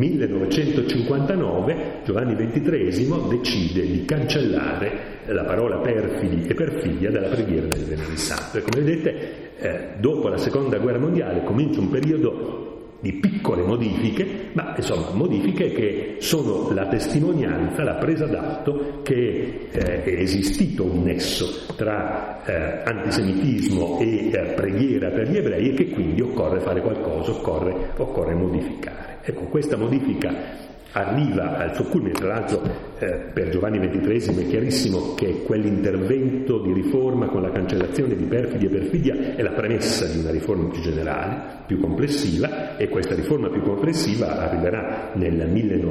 1959 Giovanni XXIII decide di cancellare la parola perfidi e perfidia dalla preghiera del Venerdì Santo. E come vedete, dopo la Seconda Guerra Mondiale comincia un periodo di piccole modifiche, ma insomma modifiche che sono la testimonianza, la presa d'atto che è esistito un nesso tra antisemitismo e preghiera per gli ebrei, e che quindi occorre fare qualcosa, occorre modificare. Ecco, questa modifica arriva al suo culmine. Tra l'altro per Giovanni XXIII è chiarissimo che quell'intervento di riforma con la cancellazione di perfidi e perfidia è la premessa di una riforma più generale, più complessiva, e questa riforma più complessiva arriverà nel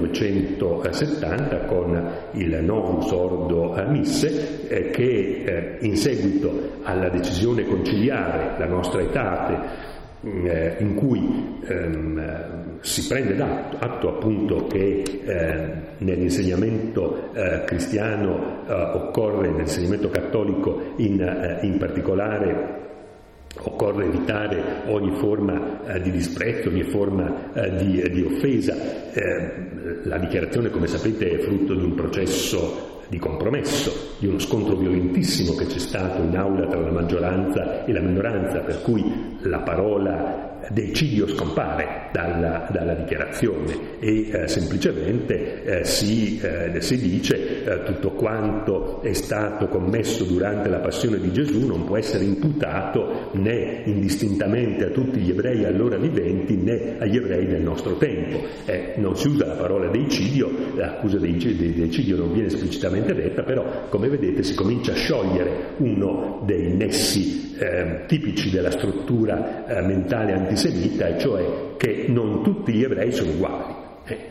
1970 con il Novus Ordo Misse, che in seguito alla decisione conciliare la Nostra Aetate, in cui si prende atto appunto che nell'insegnamento cristiano occorre, nell'insegnamento cattolico in particolare, occorre evitare ogni forma di disprezzo, ogni forma di offesa. La dichiarazione, come sapete, è frutto di un processo di compromesso, di uno scontro violentissimo che c'è stato in aula tra la maggioranza e la minoranza, per cui la parola decidio scompare dalla dichiarazione e semplicemente si dice tutto quanto è stato commesso durante la passione di Gesù non può essere imputato né indistintamente a tutti gli ebrei allora viventi né agli ebrei del nostro tempo. Non si usa la parola deicidio, l'accusa di deicidio non viene esplicitamente detta, però come vedete si comincia a sciogliere uno dei nessi tipici della struttura mentale antisemita, e cioè che non tutti gli ebrei sono uguali.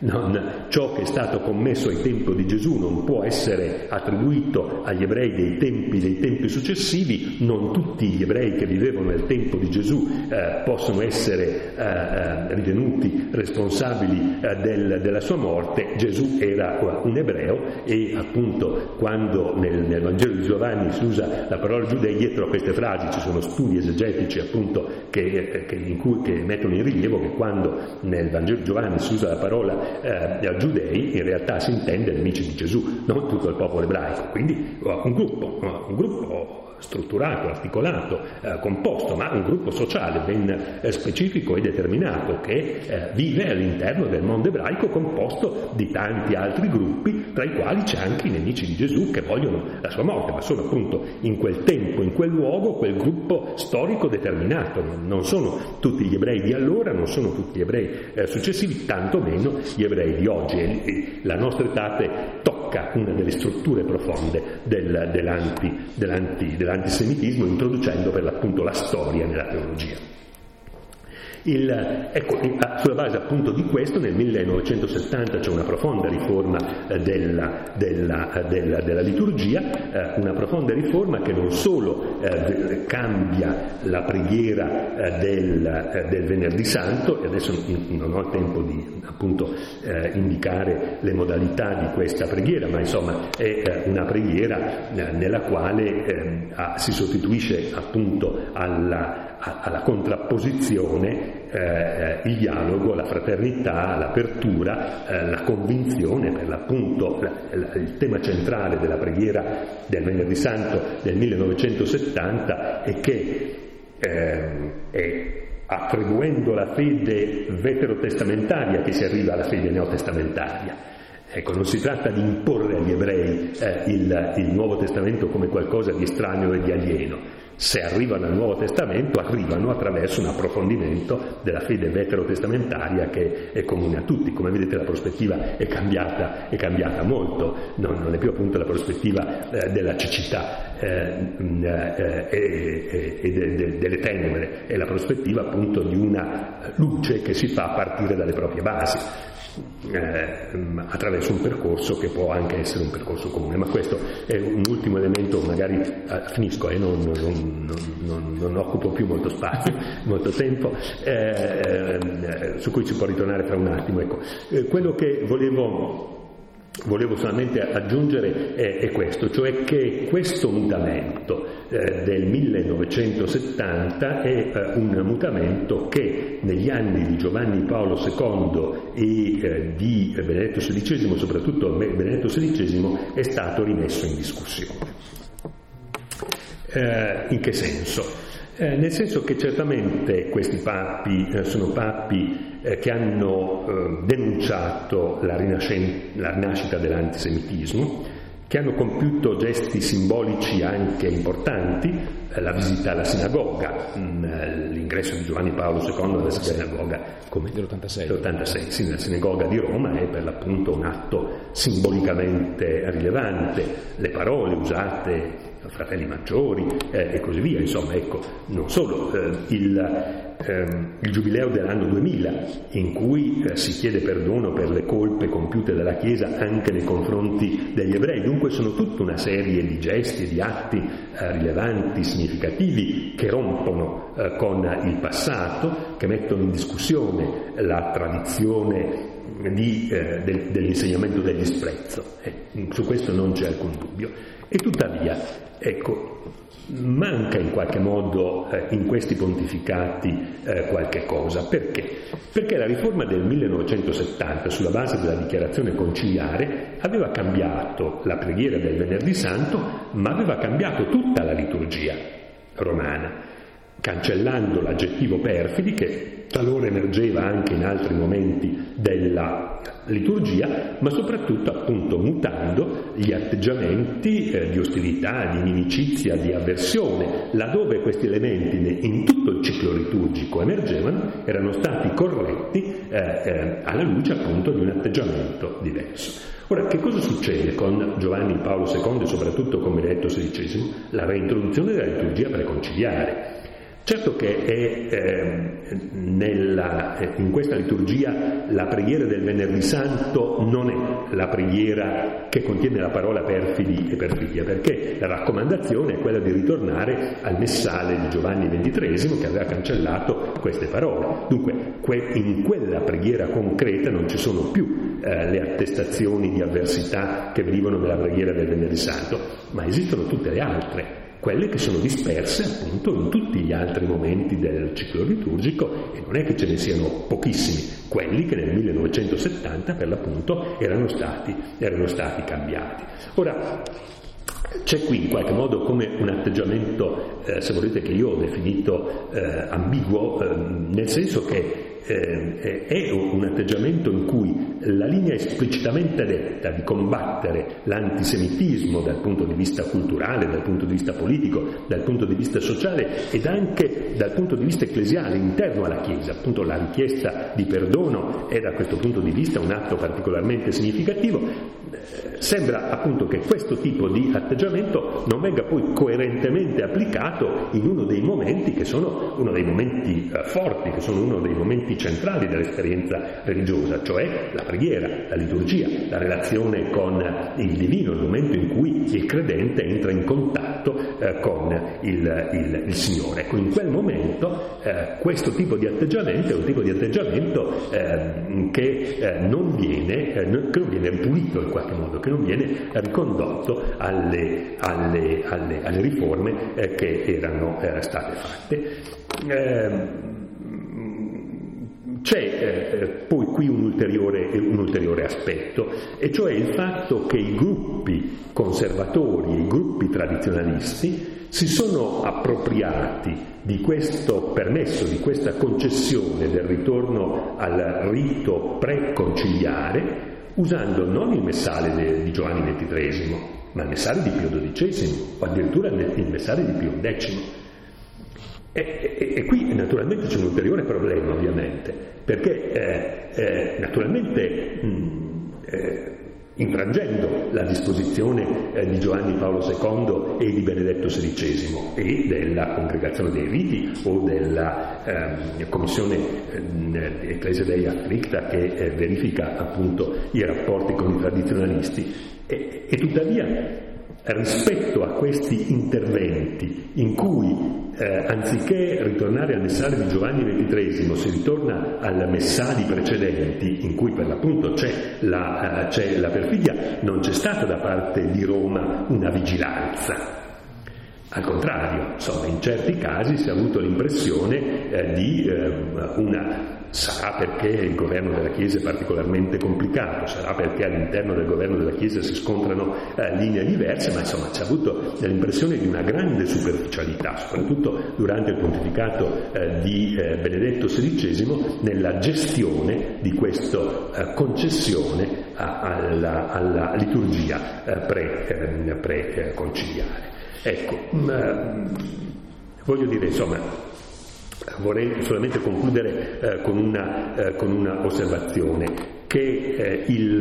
ciò che è stato commesso ai tempi di Gesù non può essere attribuito agli ebrei dei tempi successivi, non tutti gli ebrei che vivevano nel tempo di Gesù possono essere ritenuti responsabili della sua morte. Gesù era un ebreo e appunto quando nel Vangelo di Giovanni si usa la parola giudei, dietro a queste frasi ci sono studi esegetici appunto che mettono in rilievo che quando nel Vangelo di Giovanni si usa la parola giudei in realtà si intende nemici di Gesù, non tutto il popolo ebraico, quindi un gruppo strutturato, articolato, composto, ma un gruppo sociale ben specifico e determinato che vive all'interno del mondo ebraico, composto di tanti altri gruppi, tra i quali c'è anche i nemici di Gesù che vogliono la sua morte, ma sono appunto in quel tempo, in quel luogo, quel gruppo storico determinato. Non sono tutti gli ebrei di allora, non sono tutti gli ebrei successivi, tantomeno gli ebrei di oggi. E la nostra età tocca una delle strutture profonde dell'antisemitismo, introducendo per l'appunto la storia nella teologia. Sulla base appunto di questo nel 1970 c'è una profonda riforma della liturgia, una profonda riforma che non solo cambia la preghiera del Venerdì Santo, e adesso non ho il tempo di appunto indicare le modalità di questa preghiera, ma insomma è una preghiera nella quale si sostituisce appunto alla contrapposizione il dialogo, la fraternità, l'apertura, la convinzione. Per l'appunto il tema centrale della preghiera del Venerdì Santo del 1970 è che attribuendo la fede veterotestamentaria che si arriva alla fede neotestamentaria. Ecco, non si tratta di imporre agli ebrei il Nuovo Testamento come qualcosa di estraneo e di alieno. Se arrivano al Nuovo Testamento, arrivano attraverso un approfondimento della fede veterotestamentaria che è comune a tutti. Come vedete, la prospettiva è cambiata molto, non è più appunto la prospettiva della cecità e delle tenebre, è la prospettiva appunto di una luce che si fa a partire dalle proprie basi, attraverso un percorso che può anche essere un percorso comune. Ma questo è un ultimo elemento, magari finisco e non occupo più molto spazio, molto tempo, su cui ci può ritornare tra un attimo. Ecco, quello che volevo solamente aggiungere è questo, cioè che questo mutamento del 1970 è un mutamento che negli anni di Giovanni Paolo II e di Benedetto XVI, soprattutto Benedetto XVI, è stato rimesso in discussione. In che senso? Nel senso che certamente questi papi sono papi che hanno denunciato la rinascita dell'antisemitismo, che hanno compiuto gesti simbolici anche importanti, la visita alla sinagoga, l'ingresso di Giovanni Paolo II alla sinagoga dell'86, sì, nella sinagoga di Roma, è per l'appunto un atto simbolicamente rilevante, le parole usate fratelli maggiori e così via, insomma, ecco, non solo il giubileo dell'anno 2000 in cui si chiede perdono per le colpe compiute dalla Chiesa anche nei confronti degli ebrei. Dunque sono tutta una serie di gesti e di atti rilevanti, significativi, che rompono con il passato, che mettono in discussione la tradizione dell'insegnamento del disprezzo. Su questo non c'è alcun dubbio. E tuttavia, ecco, manca in qualche modo in questi pontificati qualche cosa. Perché? Perché la riforma del 1970, sulla base della dichiarazione conciliare, aveva cambiato la preghiera del Venerdì Santo, ma aveva cambiato tutta la liturgia romana, cancellando l'aggettivo perfidi, che talora emergeva anche in altri momenti della liturgia, ma soprattutto appunto mutando gli atteggiamenti di ostilità, di inimicizia, di avversione, laddove questi elementi in tutto il ciclo liturgico emergevano, erano stati corretti alla luce appunto di un atteggiamento diverso. Ora, che cosa succede con Giovanni Paolo II e soprattutto con Benedetto XVI? La reintroduzione della liturgia preconciliare. Certo che in questa liturgia la preghiera del Venerdì Santo non è la preghiera che contiene la parola perfidi e perfidia, perché la raccomandazione è quella di ritornare al messale di Giovanni XXIII che aveva cancellato queste parole. Dunque in quella preghiera concreta non ci sono più le attestazioni di avversità che venivano nella preghiera del Venerdì Santo, ma esistono tutte le altre, quelle che sono disperse appunto in tutti gli altri momenti del ciclo liturgico, e non è che ce ne siano pochissimi, quelli che nel 1970 per l'appunto erano stati cambiati. Ora, c'è qui in qualche modo come un atteggiamento, se volete, che io ho definito ambiguo, nel senso che è un atteggiamento in cui la linea esplicitamente detta di combattere l'antisemitismo dal punto di vista culturale, dal punto di vista politico, dal punto di vista sociale ed anche dal punto di vista ecclesiale interno alla Chiesa, appunto la richiesta di perdono è da questo punto di vista un atto particolarmente significativo. Sembra appunto che questo tipo di atteggiamento non venga poi coerentemente applicato in uno dei momenti che sono uno dei momenti forti, che sono uno dei momenti centrali dell'esperienza religiosa, cioè la preghiera, la liturgia, la relazione con il divino, il momento in cui il credente entra in contatto con il Signore. Ecco, in quel momento questo tipo di atteggiamento è un tipo di atteggiamento che non viene ripulito in qualche modo, che non viene ricondotto alle riforme che erano state fatte. C'è poi qui un ulteriore aspetto, e cioè il fatto che i gruppi conservatori, i gruppi tradizionalisti si sono appropriati di questo permesso, di questa concessione del ritorno al rito preconciliare, usando non il messale di Giovanni XXIII, ma il messale di Pio XII, o addirittura il messale di Pio X. E qui naturalmente c'è un ulteriore problema, ovviamente, perché naturalmente infrangendo la disposizione di Giovanni Paolo II e di Benedetto XVI e della Congregazione dei Riti o della Commissione Ecclesia Dei Afflicta che verifica appunto i rapporti con i tradizionalisti, e tuttavia rispetto a questi interventi in cui anziché ritornare al messale di Giovanni XXIII si ritorna al messali precedenti in cui per l'appunto c'è la perfidia, non c'è stata da parte di Roma una vigilanza. Al contrario, insomma, in certi casi si è avuto l'impressione di sarà perché il governo della Chiesa è particolarmente complicato, sarà perché all'interno del governo della Chiesa si scontrano linee diverse, ma insomma si è avuto l'impressione di una grande superficialità, soprattutto durante il pontificato di Benedetto XVI, nella gestione di questa concessione alla liturgia preconciliare. Ecco, voglio dire, insomma, vorrei solamente concludere con una osservazione, che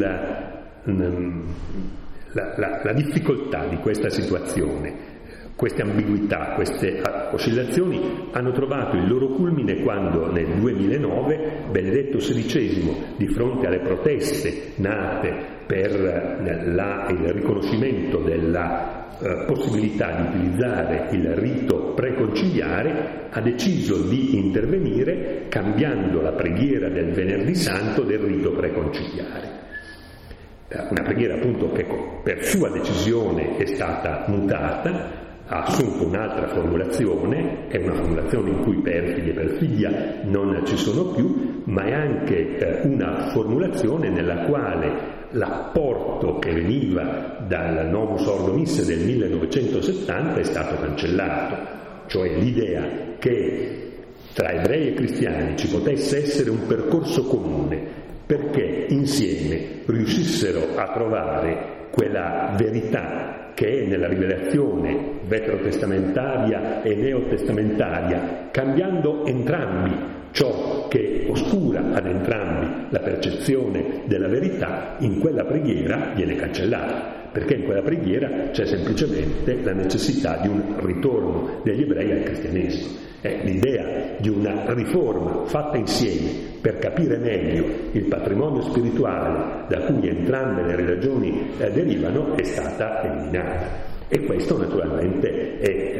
la difficoltà di questa situazione, queste ambiguità, queste oscillazioni hanno trovato il loro culmine quando nel 2009 Benedetto XVI, di fronte alle proteste nate per il riconoscimento della possibilità di utilizzare il rito preconciliare, ha deciso di intervenire cambiando la preghiera del Venerdì Santo del rito preconciliare. Una preghiera appunto che per sua decisione è stata mutata, ha assunto un'altra formulazione, è una formulazione in cui perfidi e perfidia non ci sono più, ma è anche una formulazione nella quale l'apporto che veniva dal Novus Ordo Missae del 1970 è stato cancellato, cioè l'idea che tra ebrei e cristiani ci potesse essere un percorso comune perché insieme riuscissero a trovare quella verità che è nella rivelazione veterotestamentaria e neotestamentaria, cambiando entrambi ciò che oscura ad entrambi la percezione della verità, in quella preghiera viene cancellato, perché in quella preghiera c'è semplicemente la necessità di un ritorno degli ebrei al cristianesimo. L'idea di una riforma fatta insieme per capire meglio il patrimonio spirituale da cui entrambe le religioni derivano è stata eliminata. E questo naturalmente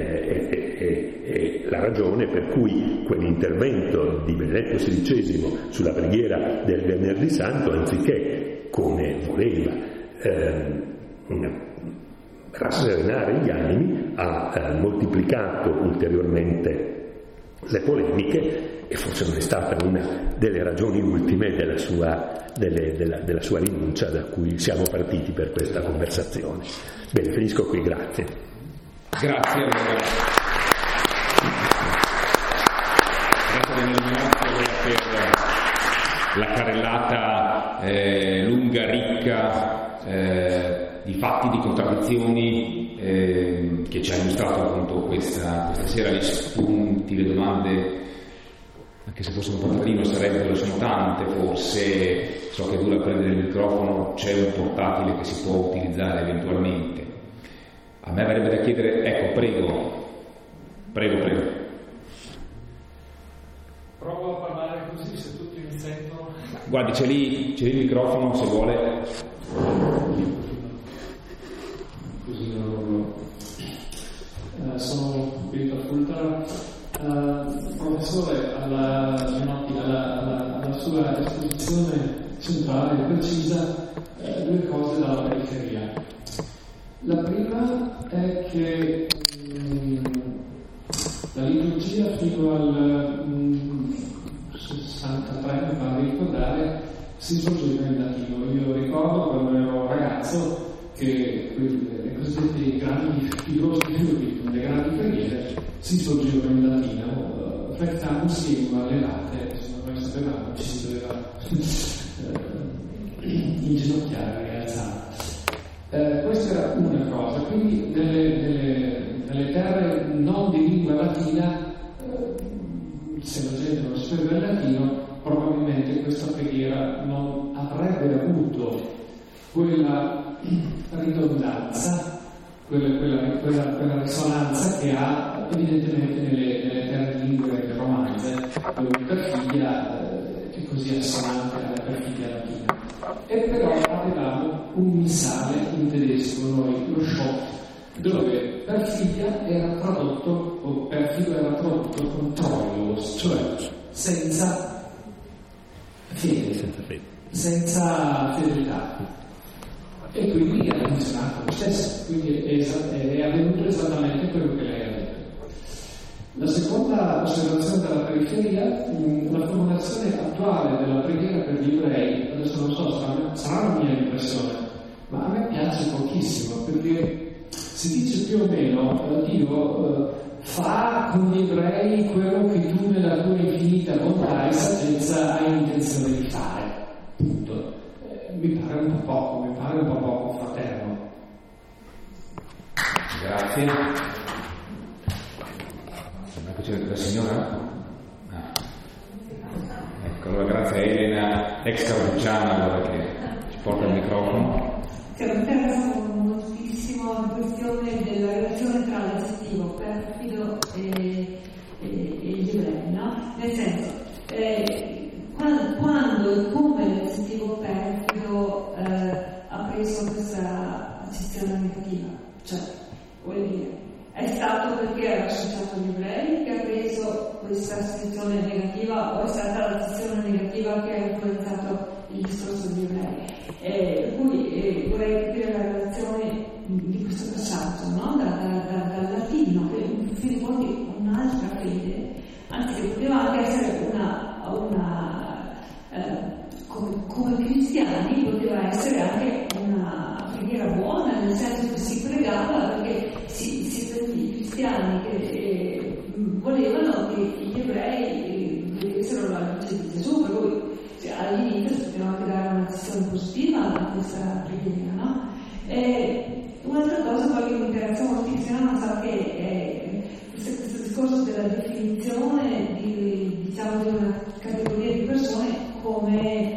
è la ragione per cui quell'intervento di Benedetto XVI sulla preghiera del Venerdì Santo, anziché, come voleva, rasserenare gli animi, ha moltiplicato ulteriormente le polemiche, e forse non è stata una delle ragioni ultime della sua rinuncia da cui siamo partiti per questa conversazione. Bene, finisco qui, grazie. Grazie allora. Grazie per la carrellata lunga, ricca, di fatti, di contraddizioni che ci ha illustrato appunto questa sera. Gli spunti, le domande, anche se fossero un portatino sono tante, forse. So che dura prendere il microfono, c'è un portatile che si può utilizzare eventualmente. A me verrebbe da chiedere, ecco, prego. Provo a parlare così, se tutti mi sentono. Guardi, c'è lì il microfono, se vuole. Così non sono Vito Fultara. Professore, alla sua esposizione centrale e precisa due cose dalla periferia. La prima è che la liturgia fino al 63, mi pare di ricordare, si svolgeva in latino. Io ricordo quando ero ragazzo che le cosiddette grandi filosofie, le grandi preghiere si svolgevano in latino, frecciamosi in alle latte, noi sapevamo ci si doveva inginocchiare, rialzare. Questa era una cosa, quindi nelle terre non di lingua latina, se la gente non sapeva il latino, probabilmente questa preghiera non avrebbe avuto quella ridondanza, quella risonanza che ha evidentemente nelle terre lingue romanze, dove perfiglia è così assonante alla perfiglia latina. E però avevamo un missale in tedesco, noi, lo Schott, dove perfiglia era tradotto, o perfido era tradotto con troios, cioè senza fede, senza fedeltà. E quindi ha funzionato lo stesso, quindi è avvenuto esattamente quello che lei ha detto. La seconda osservazione della periferia, la formulazione attuale della preghiera per gli ebrei, adesso non so, sarà la mia impressione, ma a me piace pochissimo, perché si dice più o meno, Dio fa con gli ebrei quello che tu nella tua infinita bontà e saggezza hai intenzione di fare, punto. Mi pare un po' poco fraterno. Grazie. C'è la signora? Ecco, allora grazie a Elena, ex carducciana, allora, che ci porta il microfono. Mi interessa moltissimo la questione della relazione tra l'aggettivo perfido e gli ebrei, no? Nel senso, quando e come l'aggettivo perfido ha preso questa accezione negativa, cioè, vuol dire, è stato perché era associato agli ebrei che ha preso questa accezione negativa, o è stata l'accezione negativa che ha influenzato il discorso degli ebrei? Per cui vorrei capire la relazione di questo passaggio, no? Dal latino, che in fin dei conti un'altra fede, anzi che poteva anche essere come cristiani, poteva essere anche una preghiera buona, nel senso che si pregava perché i cristiani che volevano che gli ebrei vedessero la luce di Gesù, per cui all'inizio si poteva anche dare una gestione positiva a questa preghiera, no? Un'altra cosa poi che mi interessa moltissimo, non so, che è questo discorso della definizione di diciamo di una categoria di persone come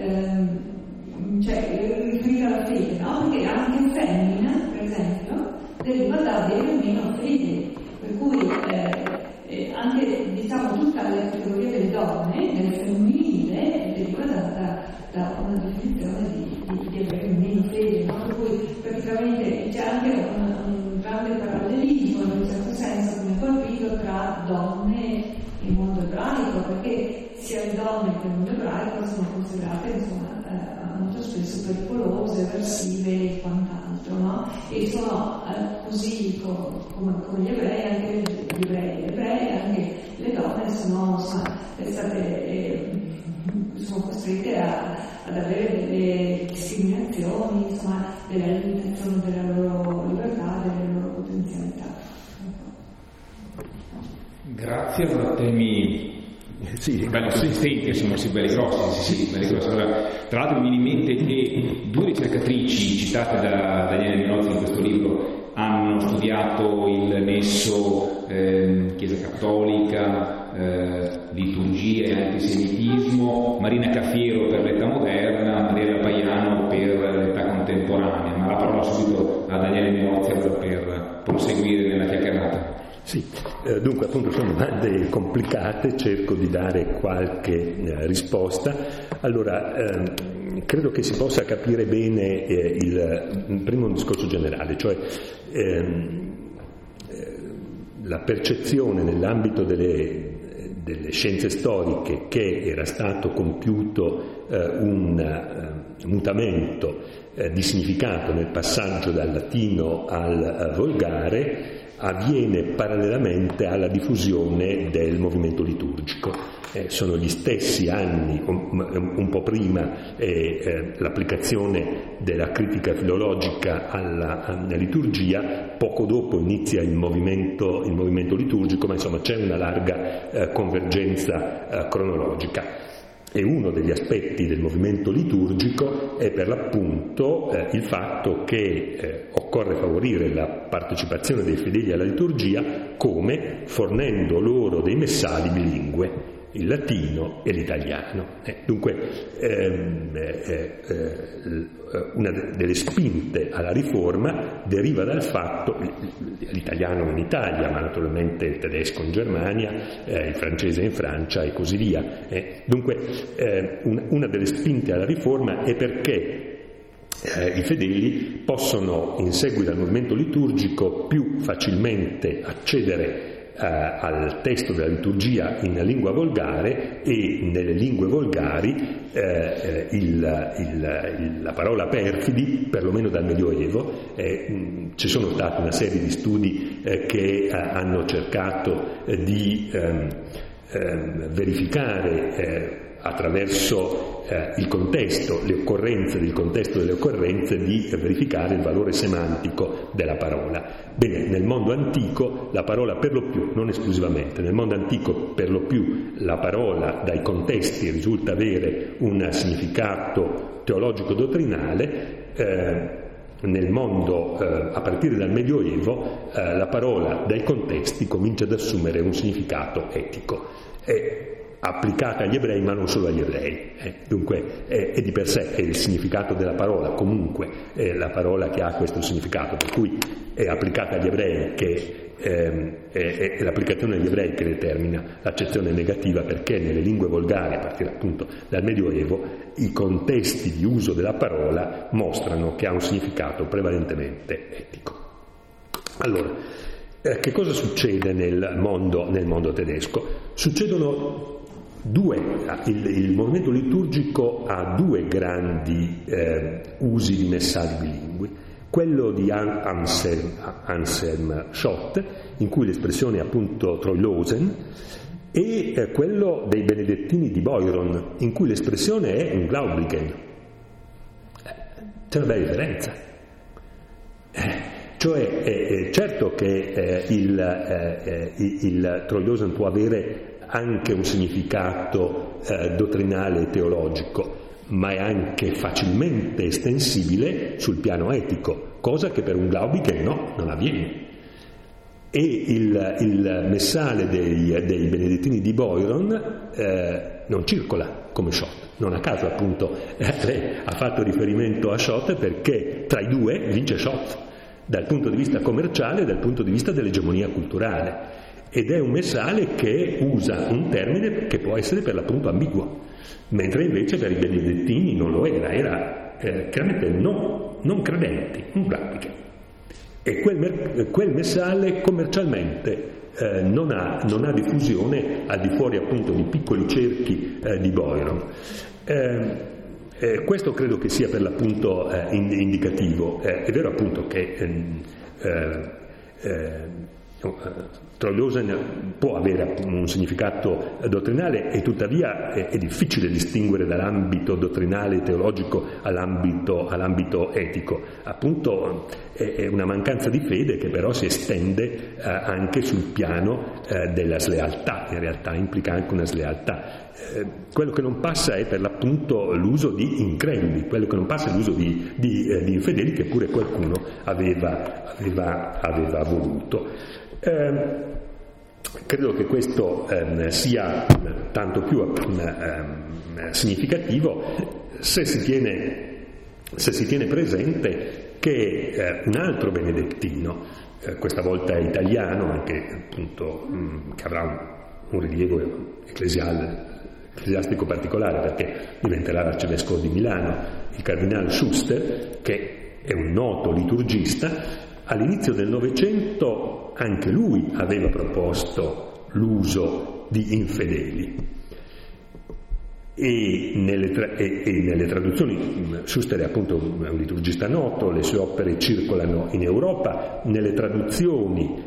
riferita alla fede, no? Perché anche femmina, per esempio, deriva da avere meno fede, per cui anche diciamo tutta la categoria delle donne, del femminile, deriva da una definizione di avere meno fede, no? Per cui praticamente c'è anche un grande parallelismo in un certo senso che mi ha colpito tra donne e il mondo ebraico, perché sia le donne che il mondo ebraico sono considerate insomma molto spesso pericolose, eversive e quant'altro, no? E sono così come gli ebrei, anche gli ebrei, anche le donne sono costrette ad avere delle discriminazioni, insomma, delle limitazioni della loro libertà, delle loro potenzialità. Grazie, allora temi belli consistenti, sono belli grossi, belli grossi. Allora, tra l'altro mi viene in mente che 2 ricercatrici citate da Daniele Minozzi in questo libro hanno studiato il nesso Chiesa Cattolica, liturgia e antisemitismo, Marina Caffiero per l'età moderna, Mariella Paiano per l'età contemporanea, ma la parola subito a Daniele Minozzi per proseguire nella chiacchierata. Sì, dunque appunto sono domande complicate, cerco di dare qualche risposta. Allora, credo che si possa capire bene prima un discorso generale, cioè la percezione nell'ambito delle scienze storiche che era stato compiuto un mutamento di significato nel passaggio dal latino al volgare avviene parallelamente alla diffusione del movimento liturgico. Sono gli stessi anni, un po' prima, l'applicazione della critica filologica alla liturgia, poco dopo inizia il movimento liturgico, ma insomma c'è una larga convergenza cronologica. E uno degli aspetti del movimento liturgico è per l'appunto il fatto che occorre favorire la partecipazione dei fedeli alla liturgia come fornendo loro dei messali bilingue, il latino e l'italiano. Dunque una delle spinte alla riforma deriva dal fatto, l'italiano in Italia, ma naturalmente il tedesco in Germania, il francese in Francia e così via. Dunque una delle spinte alla riforma è perché i fedeli possono, in seguito al movimento liturgico, più facilmente accedere al testo della liturgia in lingua volgare, e nelle lingue volgari la parola perfidi, perlomeno dal Medioevo, ci sono stati una serie di studi che hanno cercato di verificare attraverso il contesto, le occorrenze del contesto delle occorrenze, di verificare il valore semantico della parola. Bene, nel mondo antico la parola per lo più, non esclusivamente, nel mondo antico per lo più la parola dai contesti risulta avere un significato teologico-dottrinale. Nel mondo, a partire dal Medioevo, la parola dai contesti comincia ad assumere un significato etico. Applicata agli ebrei, ma non solo agli ebrei. Dunque è di per sé è il significato della parola, comunque è la parola che ha questo significato, per cui è applicata agli ebrei, che è l'applicazione agli ebrei che determina l'accezione negativa, perché nelle lingue volgari, a partire appunto dal Medioevo, i contesti di uso della parola mostrano che ha un significato prevalentemente etico. Allora, che cosa succede nel mondo tedesco? Succedono il movimento liturgico ha 2 grandi usi di messaggi bilingui. Quello di Anselm Schott, in cui l'espressione è appunto Treulosen, e quello dei benedettini di Byron, in cui l'espressione è un Glaubigen. C'è una bella differenza. Cioè, certo che il Treulosen può avere anche un significato dottrinale e teologico, ma è anche facilmente estensibile sul piano etico, cosa che per un Glaubigen non avviene. e il messale dei benedettini di Boiron non circola come Schott. Non a caso appunto lei ha fatto riferimento a Schott, perché tra i due vince Schott dal punto di vista commerciale e dal punto di vista dell'egemonia culturale, ed è un messale che usa un termine che può essere per l'appunto ambiguo, mentre invece per i benedettini non lo era chiaramente non credenti, un pratiche. E quel messale commercialmente non ha diffusione al di fuori appunto di piccoli cerchi di Boiron. Questo credo che sia per l'appunto indicativo. È vero appunto che Trollhausen può avere un significato dottrinale, e tuttavia è difficile distinguere dall'ambito dottrinale teologico all'ambito etico. Appunto è una mancanza di fede che però si estende anche sul piano della slealtà. In realtà implica anche una slealtà. Quello che non passa è per l'appunto l'uso di increduli, quello che non passa è l'uso di infedeli, che pure qualcuno aveva voluto. Credo che questo sia tanto più significativo se si tiene presente che un altro benedettino, questa volta italiano, anche appunto che avrà un rilievo ecclesiastico particolare, perché diventerà l'arcivescovo di Milano, il cardinale Schuster, che è un noto liturgista. All'inizio del Novecento anche lui aveva proposto l'uso di infedeli, e nelle traduzioni, Schuster è appunto un liturgista noto, le sue opere circolano in Europa. Nelle traduzioni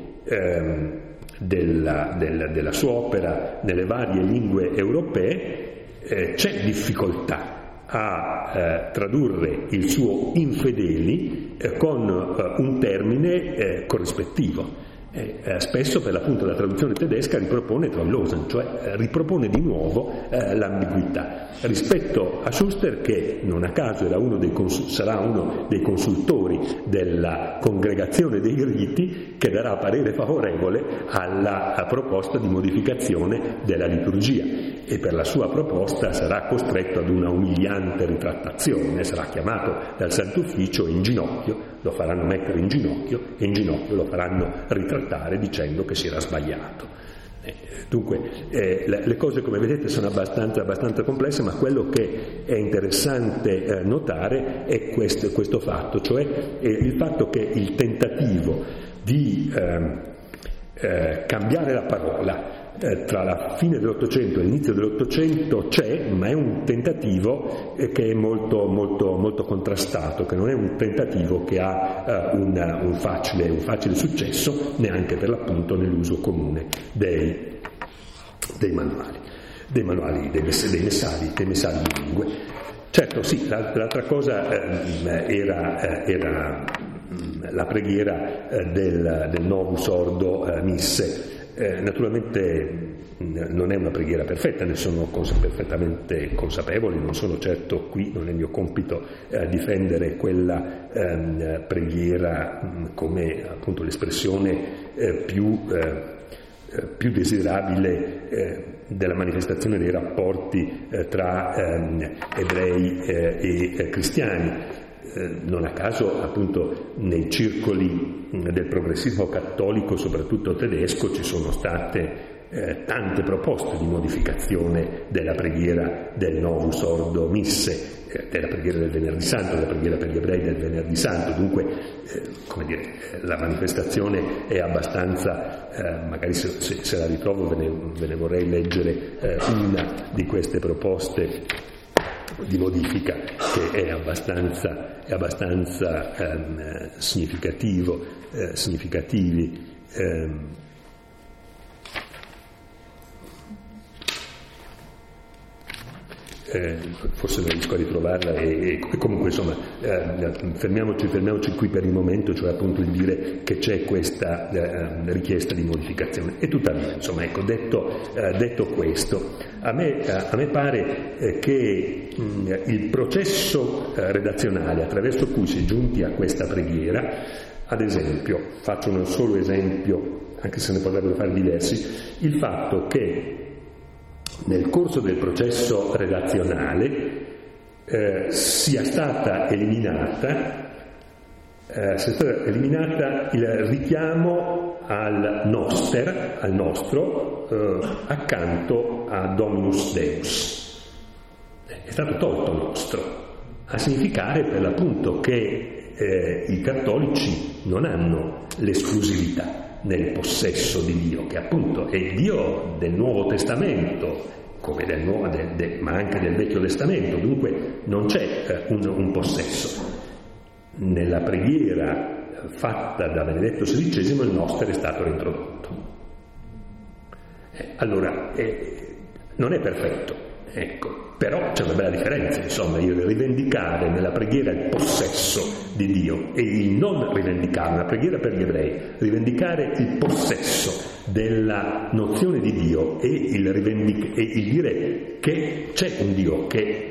della sua opera nelle varie lingue europee c'è difficoltà a tradurre il suo infedeli con un termine corrispettivo. Spesso per l'appunto la traduzione tedesca ripropone Trollhausen, cioè ripropone di nuovo l'ambiguità rispetto a Schuster, che non a caso sarà uno dei consultori della congregazione dei riti, che darà parere favorevole alla proposta di modificazione della liturgia, e per la sua proposta sarà costretto ad una umiliante ritrattazione. Sarà chiamato dal Santo Ufficio in ginocchio, lo faranno mettere in ginocchio, e in ginocchio lo faranno ritrattare dicendo che si era sbagliato. Dunque le cose, come vedete, sono abbastanza complesse, ma quello che è interessante notare è questo fatto, cioè il fatto che il tentativo di cambiare la parola tra la fine dell'Ottocento e l'inizio dell'Ottocento c'è, ma è un tentativo che è molto contrastato, che non è un tentativo che ha un facile successo, neanche per l'appunto nell'uso comune dei manuali, dei messali di lingue. Certo, sì, l'altra cosa era la preghiera del Novus Ordo Misse. Naturalmente non è una preghiera perfetta, ne sono perfettamente consapevole, non sono certo qui, non è mio compito difendere quella preghiera come appunto l'espressione più desiderabile della manifestazione dei rapporti tra ebrei e cristiani. Non a caso appunto nei circoli del progressismo cattolico, soprattutto tedesco, ci sono state tante proposte di modificazione della preghiera del Novus Ordo Misse, della preghiera del Venerdì Santo, della preghiera per gli ebrei del Venerdì Santo. Dunque la manifestazione è abbastanza, magari se la ritrovo ve ne vorrei leggere una di queste proposte di modifica, che è abbastanza significativi. Forse non riesco a ritrovarla, e comunque insomma fermiamoci qui per il momento, cioè appunto il dire che c'è questa richiesta di modificazione. E tuttavia, insomma, ecco, detto questo, a me pare che il processo redazionale attraverso cui si è giunti a questa preghiera, ad esempio, faccio un solo esempio anche se ne potrebbero fare diversi, il fatto che nel corso del processo redazionale sia stata eliminata il richiamo al noster, al nostro, accanto a Dominus Deus. È stato tolto il nostro, a significare per l'appunto che i cattolici non hanno l'esclusività nel possesso di Dio, che appunto è il Dio del Nuovo Testamento, come ma anche del Vecchio Testamento, dunque non c'è un possesso. Nella preghiera fatta da Benedetto XVI il nostro è stato reintrodotto. Allora, non è perfetto, ecco, però c'è una bella differenza, insomma, il rivendicare nella preghiera il possesso di Dio e il non rivendicare, una preghiera per gli ebrei, rivendicare il possesso della nozione di Dio e il dire che c'è un Dio che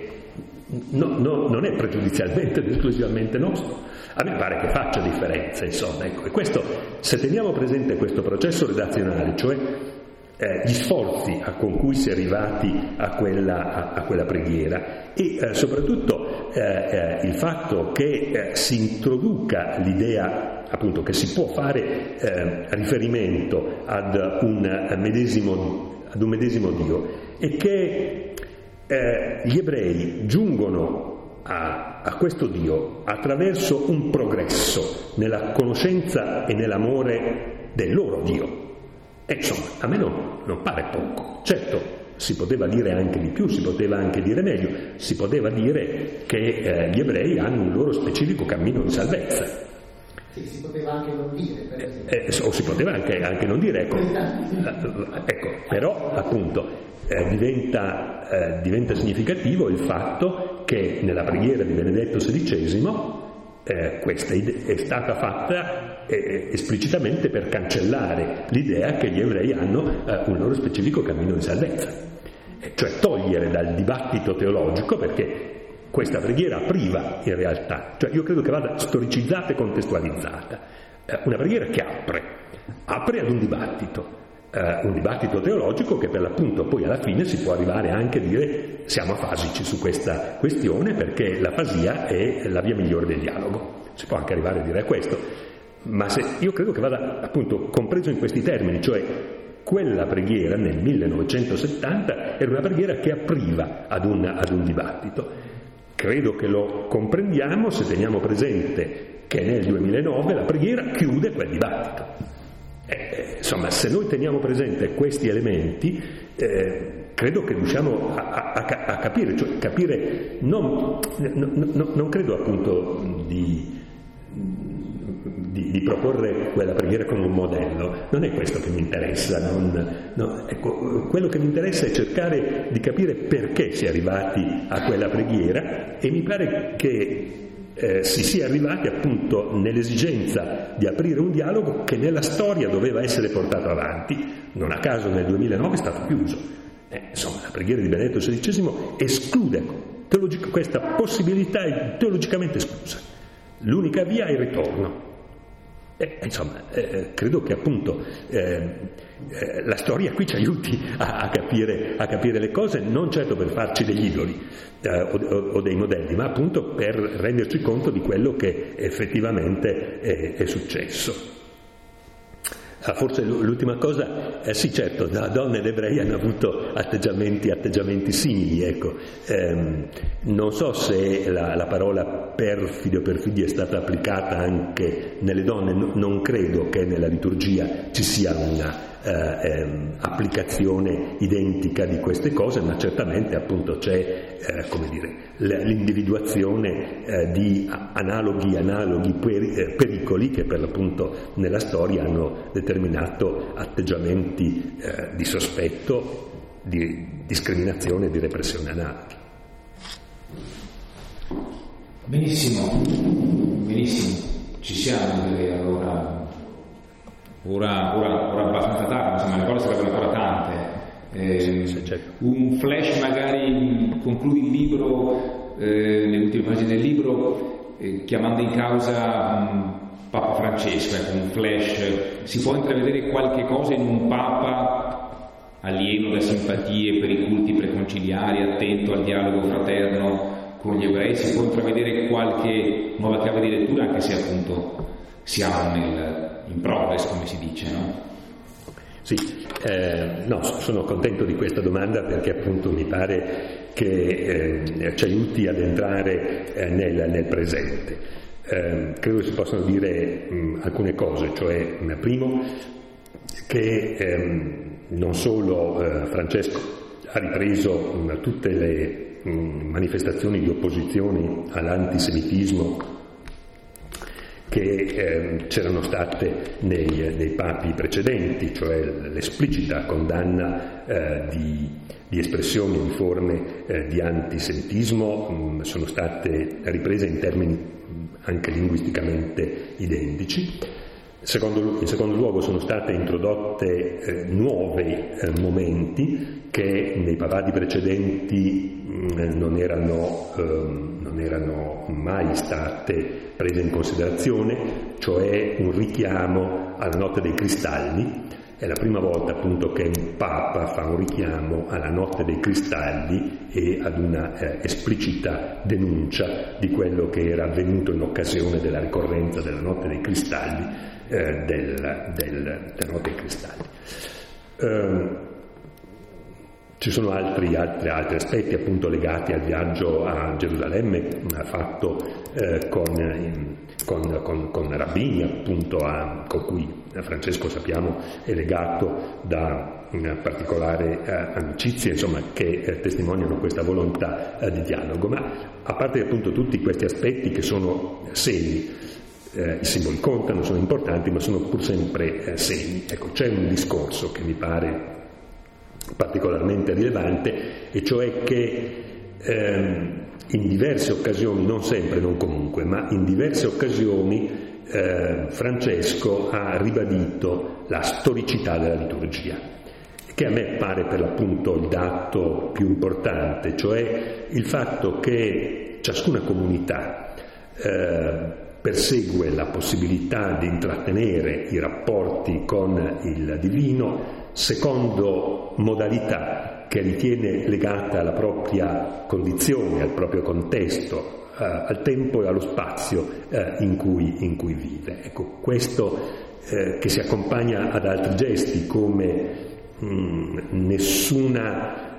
non è pregiudizialmente ed esclusivamente nostro. A me pare che faccia differenza, insomma, ecco. E questo, se teniamo presente questo processo redazionale, cioè gli sforzi con cui si è arrivati a quella preghiera e soprattutto il fatto che si introduca l'idea appunto che si può fare riferimento ad un medesimo Dio e che gli ebrei giungono a questo Dio attraverso un progresso nella conoscenza e nell'amore del loro Dio. E insomma, a me non pare poco. Certo, si poteva dire anche di più, si poteva anche dire meglio, si poteva dire che gli ebrei hanno un loro specifico cammino di salvezza. Sì, si poteva anche non dire, per esempio. O si poteva anche non dire, ecco, però appunto diventa significativo il fatto che nella preghiera di Benedetto XVI questa è stata fatta esplicitamente per cancellare l'idea che gli ebrei hanno un loro specifico cammino di salvezza, cioè togliere dal dibattito teologico, perché questa preghiera priva in realtà, cioè io credo che vada storicizzata e contestualizzata, una preghiera che apre ad un dibattito teologico che per l'appunto poi alla fine si può arrivare anche a dire siamo afasici su questa questione perché l'afasia è la via migliore del dialogo, si può anche arrivare a dire questo, ma io credo che vada appunto compreso in questi termini, cioè quella preghiera nel 1970 era una preghiera che apriva ad un dibattito. Credo che lo comprendiamo se teniamo presente che nel 2009 la preghiera chiude quel dibattito. Insomma, se noi teniamo presente questi elementi, credo che riusciamo a capire, cioè capire, non credo appunto di proporre quella preghiera come un modello, non è questo che mi interessa, ecco, quello che mi interessa è cercare di capire perché si è arrivati a quella preghiera e mi pare che si sia arrivati appunto nell'esigenza di aprire un dialogo che nella storia doveva essere portato avanti, non a caso nel 2009 è stato chiuso. Insomma, la preghiera di Benedetto XVI esclude questa possibilità, è teologicamente esclusa. L'unica via è il ritorno. Insomma, credo che appunto la storia qui ci aiuti a capire le cose, non certo per farci degli idoli o dei modelli, ma appunto per renderci conto di quello che effettivamente è successo. Forse l'ultima cosa, sì certo, donne ed ebrei hanno avuto atteggiamenti simili, ecco. Non so se la parola perfido o perfidia è stata applicata anche nelle donne, non credo che nella liturgia ci sia una applicazione identica di queste cose, ma certamente appunto c'è l'individuazione di analoghi pericoli che per l'appunto nella storia hanno determinato atteggiamenti di sospetto, di discriminazione e di repressione analoghi. Benissimo, ci siamo direi allora. Ora abbastanza tardi, insomma le cose sarebbero ancora tante. Certo. Un flash magari concludi il libro, le ultime pagine del libro, chiamando in causa Papa Francesco, ecco, un flash, si può intravedere qualche cosa in un Papa alieno da simpatie per i culti preconciliari, attento al dialogo fraterno con gli ebrei, si può intravedere qualche nuova chiave di lettura, anche se appunto siamo in progress, come si dice, no? Sì, no, sono contento di questa domanda perché appunto mi pare che ci aiuti ad entrare nel presente. Credo si possano dire alcune cose, cioè primo che non solo Francesco ha ripreso tutte le manifestazioni di opposizione all'antisemitismo che c'erano state nei papi precedenti, cioè l'esplicita condanna di espressioni, di forme di antisemitismo sono state riprese in termini anche linguisticamente identici. In secondo luogo sono state introdotte nuovi momenti che nei papadi precedenti non erano mai state prese in considerazione, cioè un richiamo alla Notte dei Cristalli. È la prima volta appunto che un Papa fa un richiamo alla Notte dei Cristalli e ad una esplicita denuncia di quello che era avvenuto in occasione della ricorrenza della Notte dei Cristalli, della Notte dei Cristalli. Ci sono altri aspetti appunto legati al viaggio a Gerusalemme fatto con rabbini appunto con cui Francesco sappiamo è legato da una particolare amicizia, insomma, che testimoniano questa volontà di dialogo. Ma a parte appunto tutti questi aspetti che sono segni, i simboli contano, sono importanti, ma sono pur sempre segni. Ecco, c'è un discorso che mi pare particolarmente rilevante, e cioè che in diverse occasioni, non sempre, non comunque, ma in diverse occasioni Francesco ha ribadito la storicità della liturgia, che a me pare per l'appunto il dato più importante, cioè il fatto che ciascuna comunità persegue la possibilità di intrattenere i rapporti con il divino secondo modalità che ritiene legata alla propria condizione, al proprio contesto, al tempo e allo spazio in cui vive. Ecco, questo che si accompagna ad altri gesti come nessuna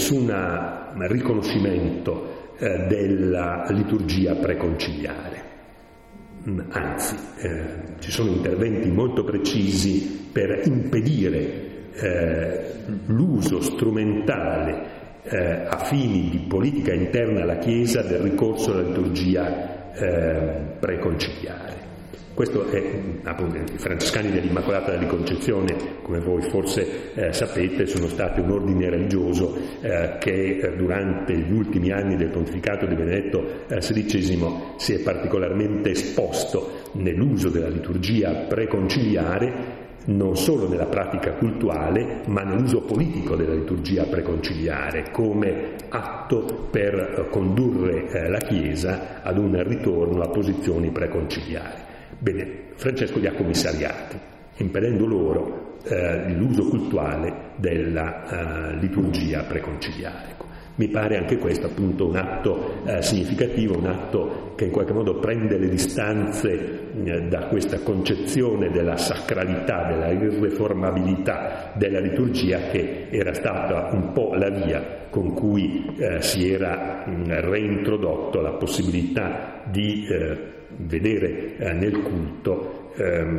riconoscimento della liturgia preconciliare. Anzi, ci sono interventi molto precisi per impedire l'uso strumentale a fini di politica interna alla Chiesa del ricorso alla liturgia preconciliare. Questo è appunto i francescani dell'Immacolata della Concezione, come voi forse sapete, sono stati un ordine religioso che durante gli ultimi anni del pontificato di Benedetto XVI si è particolarmente esposto nell'uso della liturgia preconciliare, non solo nella pratica cultuale, ma nell'uso politico della liturgia preconciliare come atto per condurre la Chiesa ad un ritorno a posizioni preconciliari. Bene, Francesco li ha commissariati, impedendo loro l'uso cultuale della liturgia preconciliare. Mi pare anche questo appunto un atto significativo, un atto che in qualche modo prende le distanze da questa concezione della sacralità, della irreformabilità della liturgia, che era stata un po' la via con cui si era reintrodotto la possibilità di vedere nel culto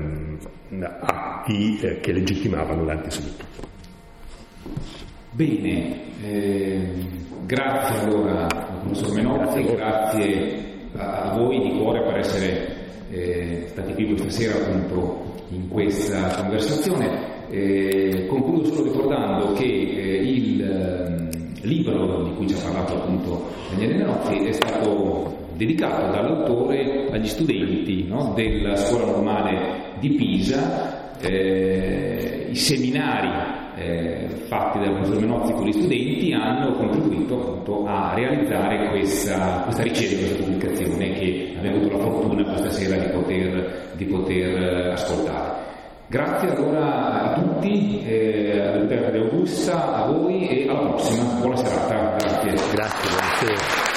atti che legittimavano l'antisemitismo. Bene, grazie allora professor Menozzi, grazie a voi di cuore per essere stati qui questa sera appunto in questa conversazione. Concludo solo ricordando che il libro di cui ci ha parlato appunto Daniele Menozzi è stato dedicato dall'autore agli studenti, no, della Scuola Normale di Pisa, i seminari fatti dal professor Menozzi con gli studenti hanno contribuito appunto a realizzare questa ricerca, questa pubblicazione che abbiamo avuto la fortuna questa sera di poter ascoltare. Grazie allora a tutti, alla Biblioteca di Augusta, a voi e alla prossima. Buona serata. Grazie. Grazie.